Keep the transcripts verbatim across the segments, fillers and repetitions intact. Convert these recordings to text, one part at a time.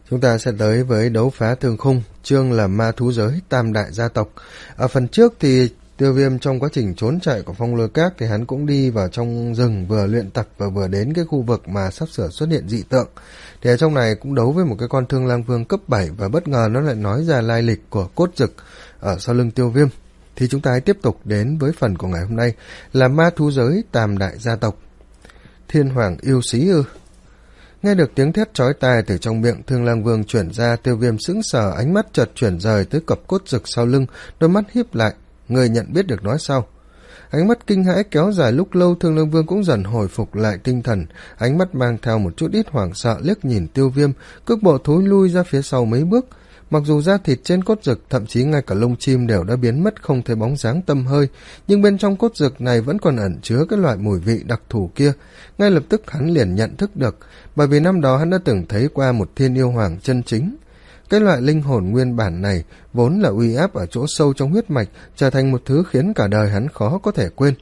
Chúng ta sẽ tới với đấu phá thương khung, chương là ma thú giới tam đại gia tộc. Ở phần trước thì Tiêu Viêm trong quá trình trốn chạy của Phong Lôi Các thì hắn cũng đi vào trong rừng vừa luyện tập và vừa đến cái khu vực mà sắp sửa xuất hiện dị tượng. Thì ở trong này cũng đấu với một cái con Thương Lang Vương cấp bảy và bất ngờ nó lại nói ra lai lịch của cốt dực ở sau lưng Tiêu Viêm. Thì chúng ta hãy tiếp tục đến với phần của ngày hôm nay là ma thú giới tam đại gia tộc. Thiên Hoàng yêu sĩ ư? Nghe được tiếng thét chói tai từ trong miệng Thương Lang Vương chuyển ra, Tiêu Viêm sững sờ, ánh mắt chợt chuyển rời tới cặp cốt dực sau lưng, đôi mắt híp lại. Người nhận biết được nói sau. Ánh mắt kinh hãi kéo dài lúc lâu, Thương Lang Vương cũng dần hồi phục lại tinh thần, ánh mắt mang theo một chút ít hoảng sợ liếc nhìn Tiêu Viêm, cước bộ thối lui ra phía sau mấy bước. Mặc dù da thịt trên cốt dực, thậm chí ngay cả lông chim đều đã biến mất không thấy bóng dáng tăm hơi, nhưng bên trong cốt dực này vẫn còn ẩn chứa cái loại mùi vị đặc thù kia. Ngay lập tức hắn liền nhận thức được, bởi vì năm đó hắn đã từng thấy qua một thiên yêu hoàng chân chính. Cái loại linh hồn nguyên bản này vốn là uy áp ở chỗ sâu trong huyết mạch, trở thành một thứ khiến cả đời hắn khó có thể quên.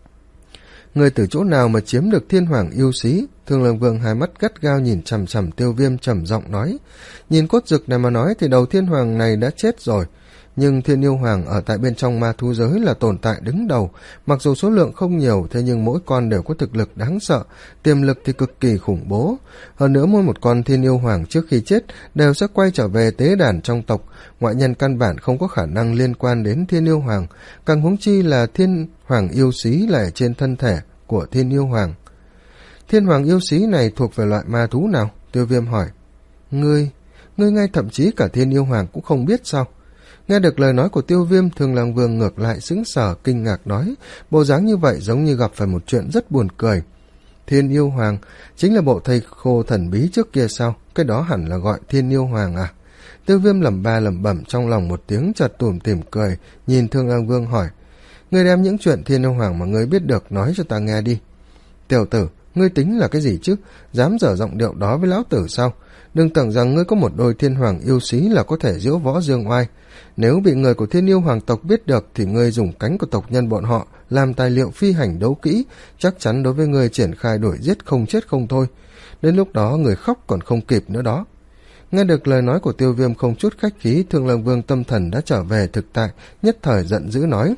Người từ chỗ nào mà chiếm được thiên hoàng yêu sĩ? Thương Lang Vương hai mắt gắt gao nhìn chằm chằm Tiêu Viêm, trầm giọng nói. Nhìn cốt dực này mà nói thì đầu thiên hoàng này đã chết rồi, nhưng thiên yêu hoàng ở tại bên trong ma thú giới là tồn tại đứng đầu. Mặc dù số lượng không nhiều, thế nhưng mỗi con đều có thực lực đáng sợ, tiềm lực thì cực kỳ khủng bố. Hơn nữa mỗi một con thiên yêu hoàng trước khi chết đều sẽ quay trở về tế đàn trong tộc, ngoại nhân căn bản không có khả năng liên quan đến thiên yêu hoàng, càng huống chi là thiên hoàng yêu sĩ lại ở trên thân thể của thiên yêu hoàng. Thiên hoàng yêu sĩ này thuộc về loại ma thú nào? Tiêu Viêm hỏi. Ngươi, ngươi ngay thậm chí cả thiên yêu hoàng cũng không biết sao? Nghe được lời nói của Tiêu Viêm, Thương Lang Vương ngược lại sững sờ kinh ngạc nói, bộ dáng như vậy giống như gặp phải một chuyện rất buồn cười. Thiên yêu hoàng chính là bộ thầy khô thần bí trước kia sao? Cái đó hẳn là gọi thiên yêu hoàng à? Tiêu Viêm lẩm ba lẩm bẩm trong lòng một tiếng, chợt tủm tỉm cười, nhìn Thương Lang Vương hỏi, ngươi đem những chuyện thiên yêu hoàng mà ngươi biết được nói cho ta nghe đi. Tiểu tử, ngươi tính là cái gì chứ? Dám dở giọng điệu đó với lão tử sao? Đừng tưởng rằng ngươi có một đôi thiên hoàng yêu sĩ là có thể diễu võ dương oai. Nếu bị người của thiên yêu hoàng tộc biết được thì ngươi dùng cánh của tộc nhân bọn họ làm tài liệu phi hành đấu kỹ, chắc chắn đối với ngươi triển khai đuổi giết không chết không thôi. Đến lúc đó người khóc còn không kịp nữa đó. Nghe được lời nói của Tiêu Viêm không chút khách khí, Thương Lang Vương tâm thần đã trở về thực tại, nhất thời giận dữ nói.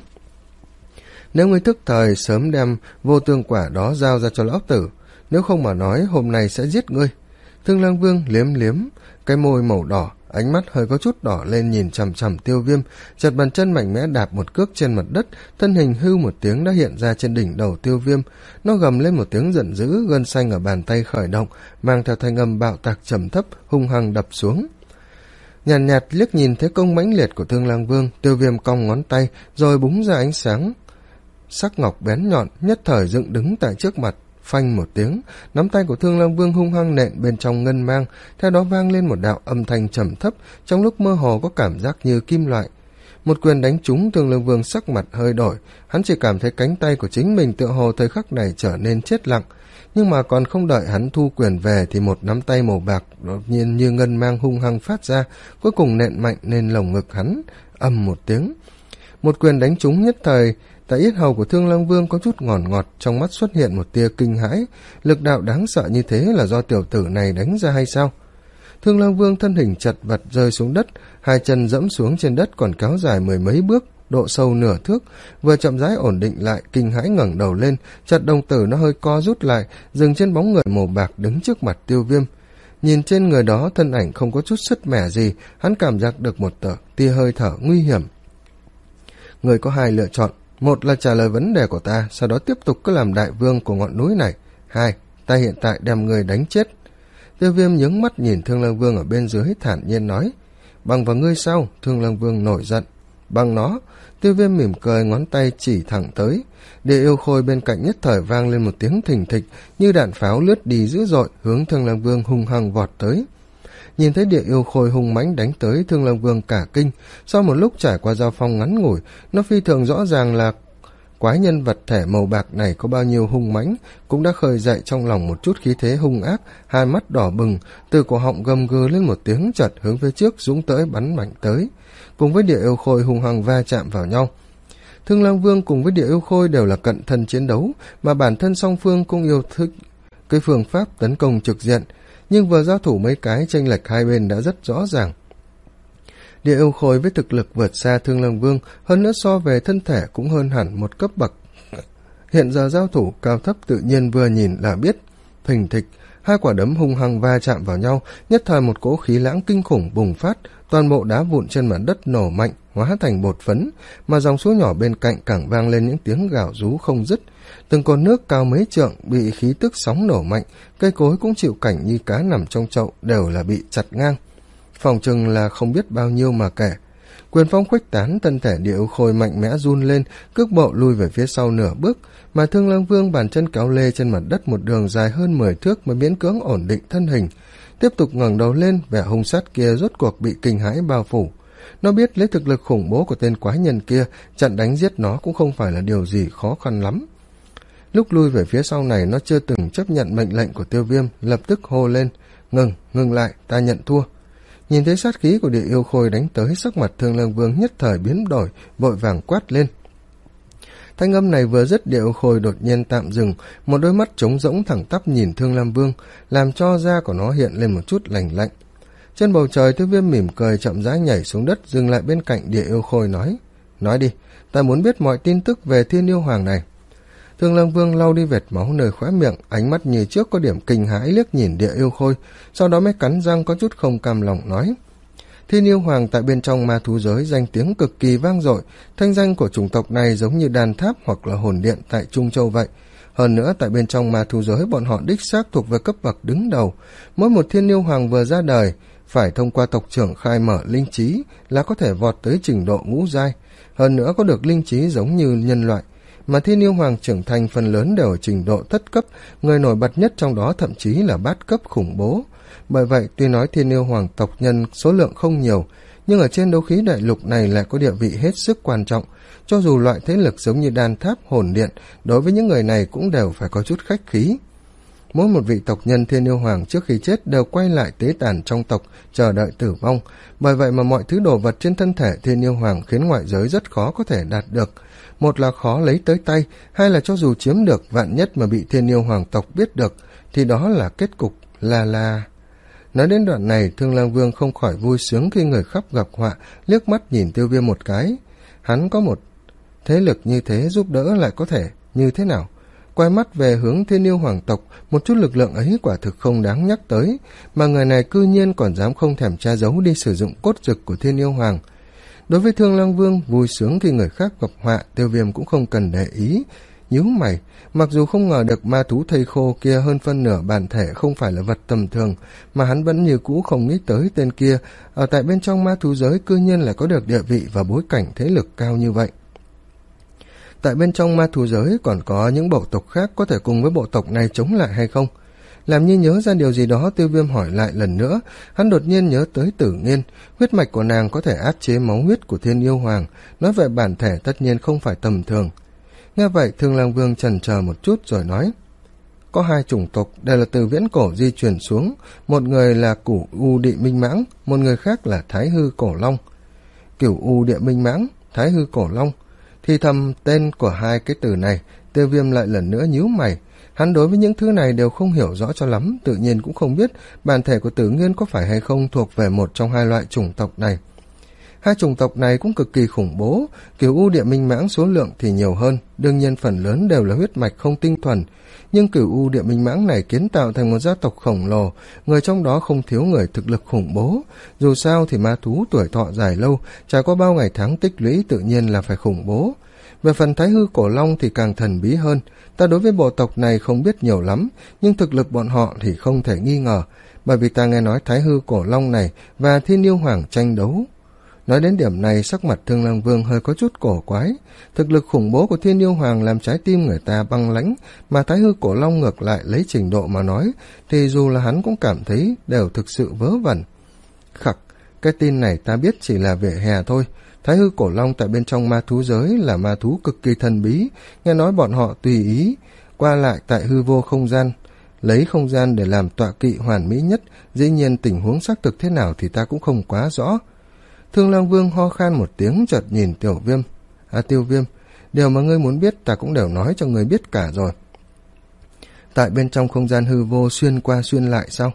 Nếu ngươi thức thời sớm đem vô tương quả đó giao ra cho lão tử, nếu không mà nói hôm nay sẽ giết ngươi. Thương Lang Vương liếm liếm cái môi màu đỏ, ánh mắt hơi có chút đỏ lên nhìn chằm chằm Tiêu Viêm, chợt bàn chân mạnh mẽ đạp một cước trên mặt đất, thân hình hưu một tiếng đã hiện ra trên đỉnh đầu Tiêu Viêm. Nó gầm lên một tiếng giận dữ, gân xanh ở bàn tay khởi động, mang theo thanh âm bạo tạc trầm thấp, hung hăng đập xuống. Nhàn nhạt, nhạt liếc nhìn thế công mãnh liệt của Thương Lang Vương, Tiêu Viêm cong ngón tay rồi búng ra ánh sáng sắc ngọc bén nhọn, nhất thời dựng đứng tại trước mặt. Phanh một tiếng, nắm tay của Thương Lang Vương hung hăng nện bên trong ngân mang, theo đó vang lên một đạo âm thanh trầm thấp, trong lúc mơ hồ có cảm giác như kim loại. Một quyền đánh trúng, Thương Lang Vương sắc mặt hơi đổi, hắn chỉ cảm thấy cánh tay của chính mình tựa hồ thời khắc này trở nên chết lặng, nhưng mà còn không đợi hắn thu quyền về thì một nắm tay màu bạc đột nhiên như ngân mang hung hăng phát ra, cuối cùng nện mạnh lên lồng ngực hắn. Ầm một tiếng, một quyền đánh trúng, nhất thời tại yết hầu của Thương Lang Vương có chút ngọt ngọt, trong mắt xuất hiện một tia kinh hãi. Lực đạo đáng sợ như thế là do tiểu tử này đánh ra hay sao? Thương Lang Vương thân hình chật vật rơi xuống đất, hai chân dẫm xuống trên đất còn kéo dài mười mấy bước, độ sâu nửa thước, vừa chậm rãi ổn định lại, kinh hãi ngẩng đầu lên, chợt đồng tử nó hơi co rút lại, dừng trên bóng người màu bạc đứng trước mặt Tiêu Viêm. Nhìn trên người đó, thân ảnh không có chút sứt mẻ gì, hắn cảm giác được một tờ tia hơi thở nguy hiểm. Người có hai lựa chọn, một là trả lời vấn đề của ta, sau đó tiếp tục cứ làm đại vương của ngọn núi này. Hai, ta hiện tại đem người đánh chết. Tiêu Viêm nhướng mắt nhìn Thương Lang Vương ở bên dưới, thản nhiên nói. Bằng vào ngươi sao? Thương Lang Vương nổi giận. Bằng nó. Tiêu Viêm mỉm cười, ngón tay chỉ thẳng tới. Địa yêu khôi bên cạnh nhất thời vang lên một tiếng thình thịch, như đạn pháo lướt đi dữ dội, hướng Thương Lang Vương hung hăng vọt tới. Nhìn thấy địa yêu khôi hung mãnh đánh tới, Thương Lang Vương cả kinh. Sau một lúc trải qua giao phong ngắn ngủi, nó phi thường rõ ràng là quái nhân vật thể màu bạc này có bao nhiêu hung mãnh, cũng đã khơi dậy trong lòng một chút khí thế hung ác, hai mắt đỏ bừng, từ cổ họng gầm gừ lên một tiếng, chợt hướng phía trước dũng tới bắn mạnh tới, cùng với địa yêu khôi hung hăng va chạm vào nhau. Thương Lang Vương cùng với địa yêu khôi đều là cận thân chiến đấu, mà bản thân song phương cũng yêu thích cái phương pháp tấn công trực diện. nhưng vừa giao thủ mấy cái chênh lệch hai bên đã rất rõ ràng. Địa yêu khôi với thực lực vượt xa Thương Lang Vương, hơn nữa so về thân thể cũng hơn hẳn một cấp bậc. Hiện giờ giao thủ cao thấp tự nhiên vừa nhìn là biết. Thình thịch, hai quả đấm hung hăng va chạm vào nhau, nhất thời một cỗ khí lãng kinh khủng bùng phát, toàn bộ đá vụn trên mặt đất nổ mạnh, hóa thành bột phấn, mà dòng suối nhỏ bên cạnh càng vang lên những tiếng gào rú không dứt. Từng cột nước cao mấy trượng bị khí tức sóng nổ mạnh, cây cối cũng chịu cảnh như cá nằm trong chậu đều là bị chặt ngang. Phòng chừng là không biết bao nhiêu mà kể. Quyền phong khuếch tán, thân thể địa yêu khôi mạnh mẽ run lên, cước bộ lui về phía sau nửa bước, mà Thương Lang Vương bàn chân kéo lê trên mặt đất một đường dài hơn mười thước mới miễn cưỡng ổn định thân hình. Tiếp tục ngẩng đầu lên, vẻ hung sát kia rốt cuộc bị kinh hãi bao phủ. Nó biết lấy thực lực khủng bố của tên quái nhân kia, chặn đánh giết nó cũng không phải là điều gì khó khăn lắm. Lúc lui về phía sau này, nó chưa từng chấp nhận mệnh lệnh của Tiêu Viêm, lập tức hô lên: "Ngừng, ngừng lại, ta nhận thua." Nhìn thấy sát khí của địa yêu khôi đánh tới, sắc mặt Thương Lang Vương nhất thời biến đổi, vội vàng quát lên. Thanh âm này vừa dứt, địa yêu khôi đột nhiên tạm dừng, một đôi mắt trống rỗng thẳng tắp nhìn Thương Lang Vương, làm cho da của nó hiện lên một chút lạnh lạnh. Trên bầu trời, Tiêu Viêm mỉm cười chậm rãi nhảy xuống đất, dừng lại bên cạnh địa yêu khôi nói: "Nói đi, ta muốn biết mọi tin tức về Thiên Yêu Hoàng này." Thương Lang Vương lau đi vệt máu nơi khóe miệng, ánh mắt như trước có điểm kinh hãi liếc nhìn địa yêu khôi, sau đó mới cắn răng có chút không cam lòng nói: "Thiên Yêu Hoàng tại bên trong ma thú giới danh tiếng cực kỳ vang dội, thanh danh của chủng tộc này giống như đàn tháp hoặc là hồn điện tại Trung Châu vậy. Hơn nữa tại bên trong ma thú giới bọn họ đích xác thuộc về cấp bậc đứng đầu, mỗi một Thiên Yêu Hoàng vừa ra đời phải thông qua tộc trưởng khai mở linh trí là có thể vọt tới trình độ ngũ giai, hơn nữa có được linh trí giống như nhân loại. Mà Thiên Yêu Hoàng trưởng thành phần lớn đều ở trình độ thất cấp, người nổi bật nhất trong đó thậm chí là bát cấp khủng bố. Bởi vậy, tuy nói Thiên Yêu Hoàng tộc nhân số lượng không nhiều, nhưng ở trên đấu khí đại lục này lại có địa vị hết sức quan trọng. Cho dù loại thế lực giống như đan tháp, hồn điện, đối với những người này cũng đều phải có chút khách khí. Mỗi một vị tộc nhân Thiên Yêu Hoàng trước khi chết đều quay lại tế tàn trong tộc, chờ đợi tử vong. Bởi vậy mà mọi thứ đồ vật trên thân thể Thiên Yêu Hoàng khiến ngoại giới rất khó có thể đạt được. Một là khó lấy tới tay, hai là cho dù chiếm được, vạn nhất mà bị Thiên Yêu Hoàng tộc biết được, thì đó là kết cục là là... Nói đến đoạn này, Thương Lang Vương không khỏi vui sướng khi người khắp gặp họa, liếc mắt nhìn Tiêu Viêm một cái. Hắn có một thế lực như thế giúp đỡ lại có thể như thế nào? Quay mắt về hướng Thiên Yêu Hoàng tộc, một chút lực lượng ấy quả thực không đáng nhắc tới, mà người này cư nhiên còn dám không thèm tra giấu đi sử dụng cốt dực của Thiên Yêu Hoàng. Đối với Thương Lang Vương vui sướng khi người khác gặp họa, Tiêu Viêm cũng không cần để ý. Nhíu mày, mặc dù không ngờ được ma thú thây khô kia hơn phân nửa bản thể không phải là vật tầm thường, mà hắn vẫn như cũ không nghĩ tới tên kia ở tại bên trong ma thú giới cư nhiên lại có được địa vị và bối cảnh thế lực cao như vậy. Tại bên trong ma thú giới còn có những bộ tộc khác có thể cùng với bộ tộc này chống lại hay không? Làm như nhớ ra điều gì đó, Tiêu Viêm hỏi lại lần nữa. Hắn đột nhiên nhớ tới Tử Nghiên, huyết mạch của nàng có thể áp chế máu huyết của Thiên Yêu Hoàng, nói về bản thể tất nhiên không phải tầm thường. Nghe vậy, Thương Lang Vương chần chờ một chút rồi nói: "Có hai chủng tộc đều là từ viễn cổ di truyền xuống, một người là Cửu U Địa Minh Mãng, một người khác là Thái Hư Cổ Long." Cửu U Địa Minh Mãng, Thái Hư Cổ Long, thì thầm tên của hai cái từ này, Tiêu Viêm lại lần nữa nhíu mày. Hắn đối với những thứ này đều không hiểu rõ cho lắm, tự nhiên cũng không biết bản thể của Tử Nghiên có phải hay không thuộc về một trong hai loại chủng tộc này. Hai chủng tộc này cũng cực kỳ khủng bố, Cửu U Địa Minh Mãng số lượng thì nhiều hơn, đương nhiên phần lớn đều là huyết mạch không tinh thuần, nhưng Cửu U Địa Minh Mãng này kiến tạo thành một gia tộc khổng lồ, người trong đó không thiếu người thực lực khủng bố. Dù sao thì ma thú tuổi thọ dài lâu, trải qua bao ngày tháng tích lũy tự nhiên là phải khủng bố. Về phần Thái Hư Cổ Long thì càng thần bí hơn, ta đối với bộ tộc này không biết nhiều lắm, nhưng thực lực bọn họ thì không thể nghi ngờ, bởi vì ta nghe nói Thái Hư Cổ Long này và Thiên Yêu Hoàng tranh đấu. Nói đến điểm này, sắc mặt Thương Lang Vương hơi có chút cổ quái. Thực lực khủng bố của Thiên Yêu Hoàng làm trái tim người ta băng lãnh, mà Thái Hư Cổ Long ngược lại lấy trình độ mà nói, thì dù là hắn cũng cảm thấy đều thực sự vớ vẩn. Khặc, cái tin này ta biết chỉ là vỉa hè thôi. Thái Hư Cổ Long tại bên trong ma thú giới là ma thú cực kỳ thần bí, nghe nói bọn họ tùy ý qua lại tại hư vô không gian, lấy không gian để làm tọa kỵ hoàn mỹ nhất, dĩ nhiên tình huống xác thực thế nào thì ta cũng không quá rõ. Thương Lang Vương ho khan một tiếng, chợt nhìn Tiểu Viêm. À Tiêu Viêm, điều mà ngươi muốn biết ta cũng đều nói cho ngươi biết cả rồi. Tại bên trong không gian hư vô xuyên qua xuyên lại sao?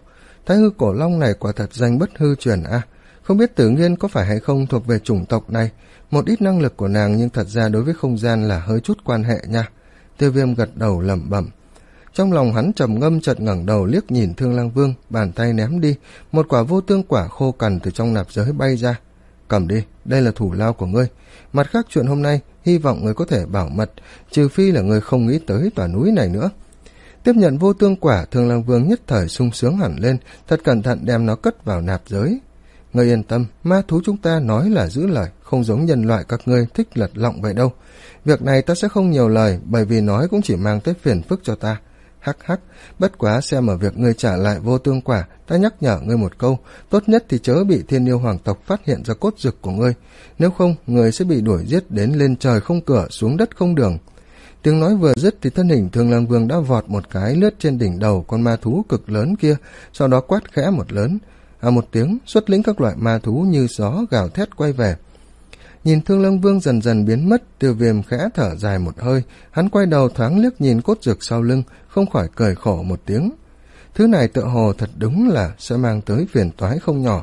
Thái hư cổ long này quả thật danh bất hư truyền a. À. Không biết Tử Nghiên có phải hay không thuộc về chủng tộc này, một ít năng lực của nàng nhưng thật ra đối với không gian là hơi chút quan hệ nha. Tiêu Viêm gật đầu lẩm bẩm. Trong lòng hắn trầm ngâm, chợt ngẩng đầu liếc nhìn Thương Lang Vương, bàn tay ném đi, một quả vô tương quả khô cằn từ trong nạp giới bay ra. Cầm đi, đây là thủ lao của ngươi. Mặt khác chuyện hôm nay, hy vọng ngươi có thể bảo mật, trừ phi là ngươi không nghĩ tới tòa núi này nữa. Tiếp nhận vô tương quả, Thương Lang Vương nhất thời sung sướng hẳn lên, thật cẩn thận đem nó cất vào nạp giới. Ngươi yên tâm, ma thú chúng ta nói là giữ lời, không giống nhân loại các ngươi thích lật lọng vậy đâu. Việc này ta sẽ không nhiều lời, bởi vì nói cũng chỉ mang tới phiền phức cho ta. Hắc hắc, bất quá xem ở việc ngươi trả lại vô tương quả, ta nhắc nhở ngươi một câu, tốt nhất thì chớ bị thiên yêu hoàng tộc phát hiện ra cốt dực của ngươi, nếu không ngươi sẽ bị đuổi giết đến lên trời không cửa, xuống đất không đường. Tiếng nói vừa dứt thì thân hình Thương Lang Vương đã vọt một cái lướt trên đỉnh đầu con ma thú cực lớn kia, sau đó quát khẽ một lớn, à một tiếng, xuất lĩnh các loại ma thú như gió gào thét quay về. Nhìn Thương Lang Vương dần dần biến mất, Tiêu Viêm khẽ thở dài một hơi, hắn quay đầu thoáng liếc nhìn cốt dực sau lưng, không khỏi cười khổ một tiếng. Thứ này tựa hồ thật đúng là sẽ mang tới phiền toái không nhỏ.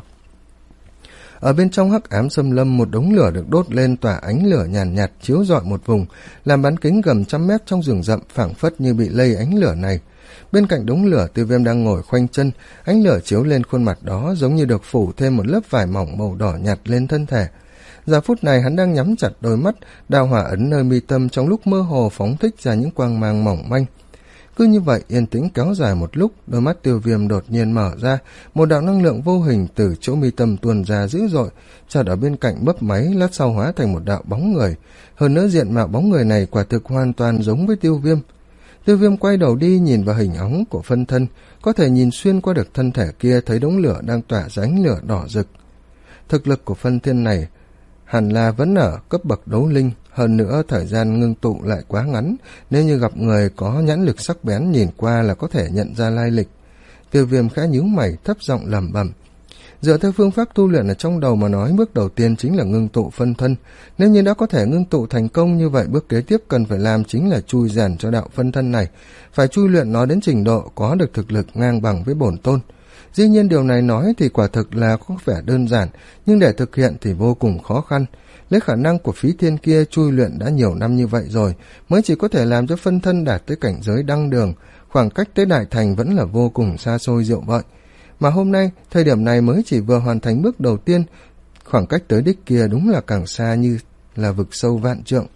Ở bên trong hắc ám xâm lâm, một đống lửa được đốt lên, tỏa ánh lửa nhàn nhạt, nhạt chiếu rọi một vùng, làm bán kính gần trăm mét trong rừng rậm phảng phất như bị lây ánh lửa này. Bên cạnh đống lửa, Tiêu Viêm đang ngồi khoanh chân, ánh lửa chiếu lên khuôn mặt đó giống như được phủ thêm một lớp vải mỏng màu đỏ nhạt lên thân thể. Giờ phút này hắn đang nhắm chặt đôi mắt, đao hỏa ấn nơi mi tâm trong lúc mơ hồ phóng thích ra những quang mang mỏng manh. Cứ như vậy yên tĩnh kéo dài một lúc, đôi mắt Tiêu Viêm đột nhiên mở ra, một đạo năng lượng vô hình từ chỗ mi tâm tuôn ra dữ dội, chợt ở bên cạnh bấp máy, lát sau hóa thành một đạo bóng người. Hơn nữa diện mạo bóng người này quả thực hoàn toàn giống với Tiêu Viêm. Tiêu Viêm quay đầu đi nhìn vào hình óng của phân thân, có thể nhìn xuyên qua được thân thể kia, thấy đống lửa đang tỏa ra ánh lửa đỏ rực. Thực lực của phân thân này hẳn là vẫn ở cấp bậc đấu linh, hơn nữa thời gian ngưng tụ lại quá ngắn, nếu như gặp người có nhãn lực sắc bén nhìn qua là có thể nhận ra lai lịch. Tiêu Viêm khẽ nhíu mày, thấp giọng lẩm bẩm. Dựa theo phương pháp tu luyện ở trong đầu mà nói, bước đầu tiên chính là ngưng tụ phân thân. Nếu như đã có thể ngưng tụ thành công như vậy, bước kế tiếp cần phải làm chính là chui rèn cho đạo phân thân này, phải chui luyện nó đến trình độ có được thực lực ngang bằng với bổn tôn. Dĩ nhiên điều này nói thì quả thực là có vẻ đơn giản, nhưng để thực hiện thì vô cùng khó khăn. Lấy khả năng của Phí Thiên kia chui luyện đã nhiều năm như vậy rồi, mới chỉ có thể làm cho phân thân đạt tới cảnh giới đăng đường, khoảng cách tới đại thành vẫn là vô cùng xa xôi diệu vợi. Mà hôm nay, thời điểm này mới chỉ vừa hoàn thành bước đầu tiên, khoảng cách tới đích kia đúng là càng xa như là vực sâu vạn trượng.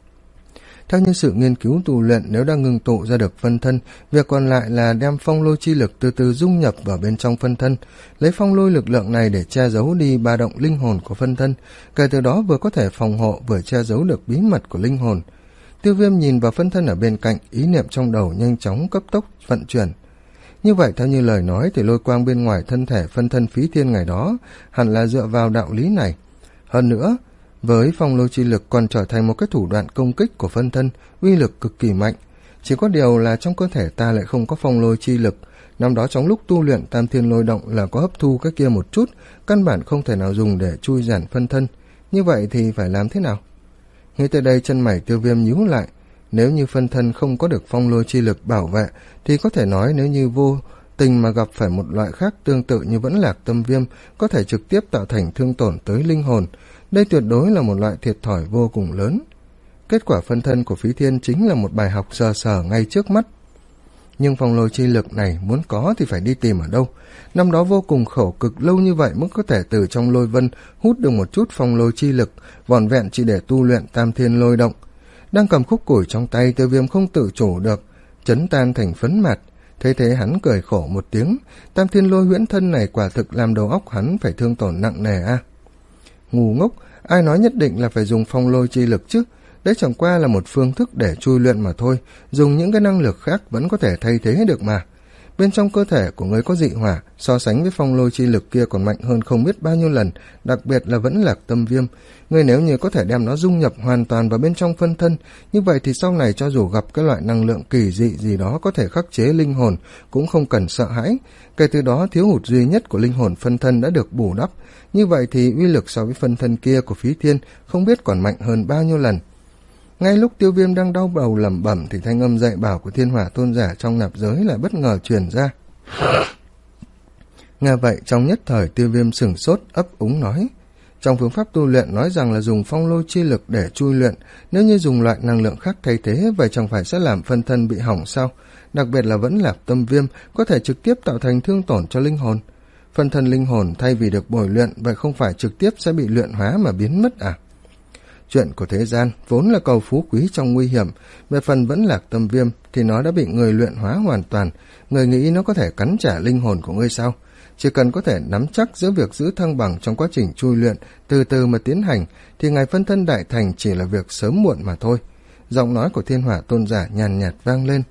Theo như sự nghiên cứu tu luyện, nếu đã ngưng tụ ra được phân thân, việc còn lại là đem phong lôi chi lực từ từ dung nhập vào bên trong phân thân, lấy phong lôi lực lượng này để che giấu đi ba động linh hồn của phân thân, kể từ đó vừa có thể phòng hộ vừa che giấu được bí mật của linh hồn. Tiêu Viêm nhìn vào phân thân ở bên cạnh, ý niệm trong đầu nhanh chóng cấp tốc vận chuyển. Như vậy theo như lời nói thì lôi quang bên ngoài thân thể phân thân Phí Thiên ngày đó hẳn là dựa vào đạo lý này. Hơn nữa, với phong lôi chi lực còn trở thành một cái thủ đoạn công kích của phân thân, uy lực cực kỳ mạnh. Chỉ có điều là trong cơ thể ta lại không có phong lôi chi lực. Năm đó trong lúc tu luyện Tam Thiên Lôi Động là có hấp thu cái kia một chút, căn bản không thể nào dùng để chui rèn phân thân. Như vậy thì phải làm thế nào? Ngay tới đây chân mày Tiêu Viêm nhíu lại. Nếu như phân thân không có được phong lôi chi lực bảo vệ, thì có thể nói nếu như vô tình mà gặp phải một loại khác tương tự như Vẫn Lạc Tâm Viêm, có thể trực tiếp tạo thành thương tổn tới linh hồn. Đây tuyệt đối là một loại thiệt thòi vô cùng lớn. Kết quả phân thân của Phí Thiên chính là một bài học sờ sờ ngay trước mắt. Nhưng phong lôi chi lực này muốn có thì phải đi tìm ở đâu? Năm đó vô cùng khổ cực lâu như vậy mới có thể từ trong lôi vân hút được một chút phong lôi chi lực, vỏn vẹn chỉ để tu luyện Tam Thiên Lôi Động. Đang cầm khúc củi trong tay, Tiêu Viêm không tự chủ được, chấn tan thành phấn mạt. Thế thế hắn cười khổ một tiếng, Tam Thiên Lôi huyễn thân này quả thực làm đầu óc hắn phải thương tổn nặng nề a. À. Ngu ngốc, ai nói nhất định là phải dùng phong lôi chi lực chứ? Đấy chẳng qua là một phương thức để chui luyện mà thôi, dùng những cái năng lực khác vẫn có thể thay thế được mà. Bên trong cơ thể của người có dị hỏa, so sánh với phong lôi chi lực kia còn mạnh hơn không biết bao nhiêu lần, đặc biệt là Vẫn Lạc Tâm Viêm. Người nếu như có thể đem nó dung nhập hoàn toàn vào bên trong phân thân, như vậy thì sau này cho dù gặp cái loại năng lượng kỳ dị gì đó có thể khắc chế linh hồn, cũng không cần sợ hãi. Kể từ đó thiếu hụt duy nhất của linh hồn phân thân đã được bù đắp. Như vậy thì uy lực so với phân thân kia của Phí Thiên không biết còn mạnh hơn bao nhiêu lần. Ngay lúc Tiêu Viêm đang đau đầu lẩm bẩm thì thanh âm dạy bảo của Thiên Hỏa Tôn giả trong nạp giới lại bất ngờ truyền ra. Nghe vậy trong nhất thời Tiêu Viêm sửng sốt ấp úng nói, trong phương pháp tu luyện nói rằng là dùng phong lôi chi lực để chui luyện, nếu như dùng loại năng lượng khác thay thế, vậy chẳng phải sẽ làm phân thân bị hỏng sao? Đặc biệt là Vẫn Lạc Tâm Viêm có thể trực tiếp tạo thành thương tổn cho linh hồn. Phân thân linh hồn thay vì được bồi luyện, vậy không phải trực tiếp sẽ bị luyện hóa mà biến mất à? Chuyện của thế gian vốn là cầu phú quý trong nguy hiểm, về phần Vẫn Lạc Tâm Viêm thì nó đã bị người luyện hóa hoàn toàn. Người nghĩ nó có thể cắn trả linh hồn của ngươi sao? Chỉ cần có thể nắm chắc giữa việc giữ thăng bằng trong quá trình chui luyện, từ từ mà tiến hành, thì ngày phân thân đại thành chỉ là việc sớm muộn mà thôi. Giọng nói của Thiên Hỏa Tôn giả nhàn nhạt vang lên.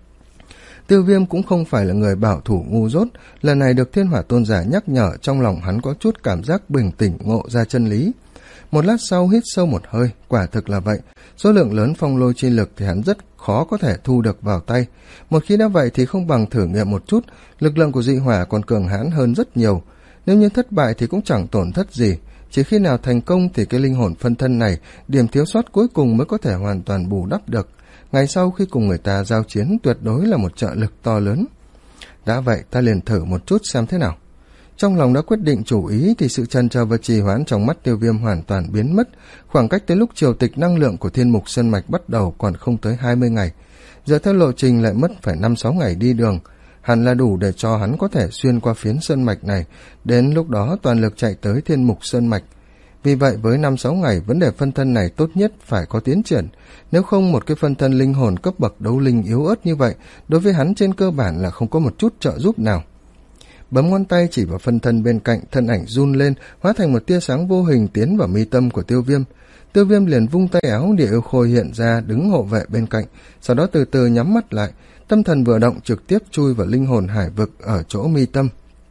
Tiêu Viêm cũng không phải là người bảo thủ ngu dốt, lần này được Thiên Hỏa Tôn giả nhắc nhở, trong lòng hắn có chút cảm giác bình tĩnh ngộ ra chân lý. Một lát sau hít sâu một hơi, quả thực là vậy, số lượng lớn phong lôi chi lực thì hắn rất khó có thể thu được vào tay. Một khi đã vậy thì không bằng thử nghiệm một chút, lực lượng của dị hỏa còn cường hãn hơn rất nhiều. Nếu như thất bại thì cũng chẳng tổn thất gì, chỉ khi nào thành công thì cái linh hồn phân thân này, điểm thiếu sót cuối cùng mới có thể hoàn toàn bù đắp được. Ngày sau khi cùng người ta giao chiến tuyệt đối là một trợ lực to lớn. Đã vậy ta liền thử một chút xem thế nào. Trong lòng đã quyết định chủ ý thì sự chần chờ và trì hoãn trong mắt Tiêu Viêm hoàn toàn biến mất. Khoảng cách tới lúc triều tịch năng lượng của Thiên Mục Sơn Mạch bắt đầu còn không tới hai mươi ngày. Dựa theo lộ trình lại mất phải năm sáu ngày đi đường. Hẳn là đủ để cho hắn có thể xuyên qua phiến Sơn Mạch này, đến lúc đó toàn lực chạy tới Thiên Mục Sơn Mạch. Vì vậy với năm sáu ngày, vấn đề phân thân này tốt nhất phải có tiến triển. Nếu không, một cái phân thân linh hồn cấp bậc đấu linh yếu ớt như vậy, đối với hắn trên cơ bản là không có một chút trợ giúp nào. Bấm ngón tay chỉ vào phân thân bên cạnh, thân ảnh run lên, hóa thành một tia sáng vô hình tiến vào mi tâm của Tiêu Viêm. Tiêu Viêm liền vung tay áo, Địa Yêu Khôi hiện ra đứng hộ vệ bên cạnh, sau đó từ từ nhắm mắt lại, tâm thần vừa động trực tiếp chui vào linh hồn hải vực ở chỗ mi tâm.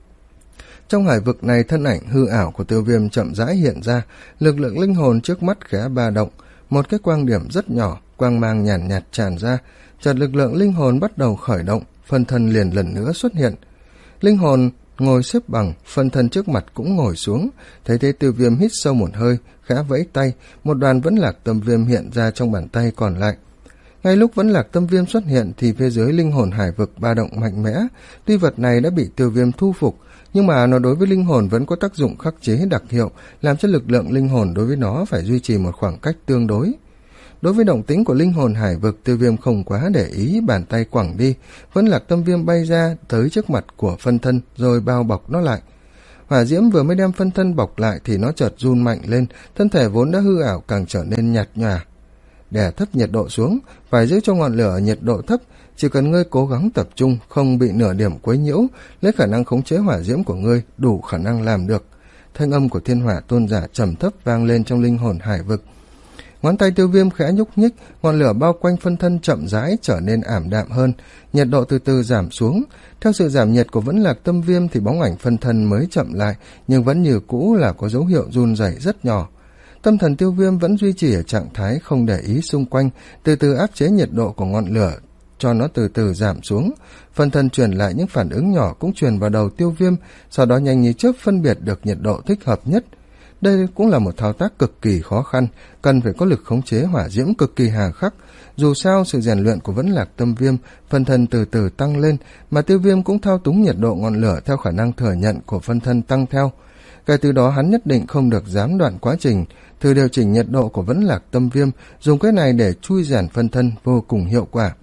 Trong hải vực này, thân ảnh hư ảo của Tiêu Viêm chậm rãi hiện ra, lực lượng linh hồn trước mắt khẽ ba động, một cái quang điểm rất nhỏ, quang mang nhàn nhạt, nhạt tràn ra, chợt lực lượng linh hồn bắt đầu khởi động, phân thân liền lần nữa xuất hiện. Linh hồn ngồi xếp bằng, phân thân trước mặt cũng ngồi xuống, thấy thế Tiêu Viêm hít sâu một hơi, khẽ vẫy tay, một đoàn Vẫn Lạc Tâm Viêm hiện ra trong bàn tay còn lại. Ngay lúc Vẫn Lạc Tâm Viêm xuất hiện thì phía dưới linh hồn hải vực ba động mạnh mẽ, tuy vật này đã bị Tiêu Viêm thu phục, nhưng mà nó đối với linh hồn vẫn có tác dụng khắc chế đặc hiệu, làm cho lực lượng linh hồn đối với nó phải duy trì một khoảng cách tương đối. Đối với động tĩnh của linh hồn hải vực, Tiêu Viêm không quá để ý, bàn tay quẳng đi, Vẫn Lạc Tâm Viêm bay ra tới trước mặt của phân thân rồi bao bọc nó lại. Hỏa diễm vừa mới đem phân thân bọc lại thì nó chợt run mạnh lên, thân thể vốn đã hư ảo càng trở nên nhạt nhòa. Đè thấp nhiệt độ xuống, phải giữ cho ngọn lửa ở nhiệt độ thấp, chỉ cần ngươi cố gắng tập trung, không bị nửa điểm quấy nhiễu, lấy khả năng khống chế hỏa diễm của ngươi đủ khả năng làm được. Thanh âm của Thiên Hỏa Tôn giả trầm thấp vang lên trong linh hồn hải vực. Ngón tay Tiêu Viêm khẽ nhúc nhích, ngọn lửa bao quanh phân thân chậm rãi trở nên ảm đạm hơn, nhiệt độ từ từ giảm xuống. Theo sự giảm nhiệt của Vẫn Lạc Tâm Viêm thì bóng ảnh phân thân mới chậm lại, nhưng vẫn như cũ là có dấu hiệu run rẩy rất nhỏ. Tâm thần Tiêu Viêm vẫn duy trì ở trạng thái không để ý xung quanh, từ từ áp chế nhiệt độ của ngọn lửa cho nó từ từ giảm xuống. Phân thân truyền lại những phản ứng nhỏ cũng truyền vào đầu Tiêu Viêm, sau đó nhanh như chớp phân biệt được nhiệt độ thích hợp nhất. Đây cũng là một thao tác cực kỳ khó khăn, cần phải có lực khống chế hỏa diễm cực kỳ hà khắc. Dù sao, sự rèn luyện của Vẫn Lạc Tâm Viêm, phân thân từ từ tăng lên, mà Tiêu Viêm cũng thao túng nhiệt độ ngọn lửa theo khả năng thừa nhận của phân thân tăng theo. Kể từ đó hắn nhất định không được gián đoạn quá trình, thử điều chỉnh nhiệt độ của Vẫn Lạc Tâm Viêm, dùng cái này để chui rèn phân thân vô cùng hiệu quả.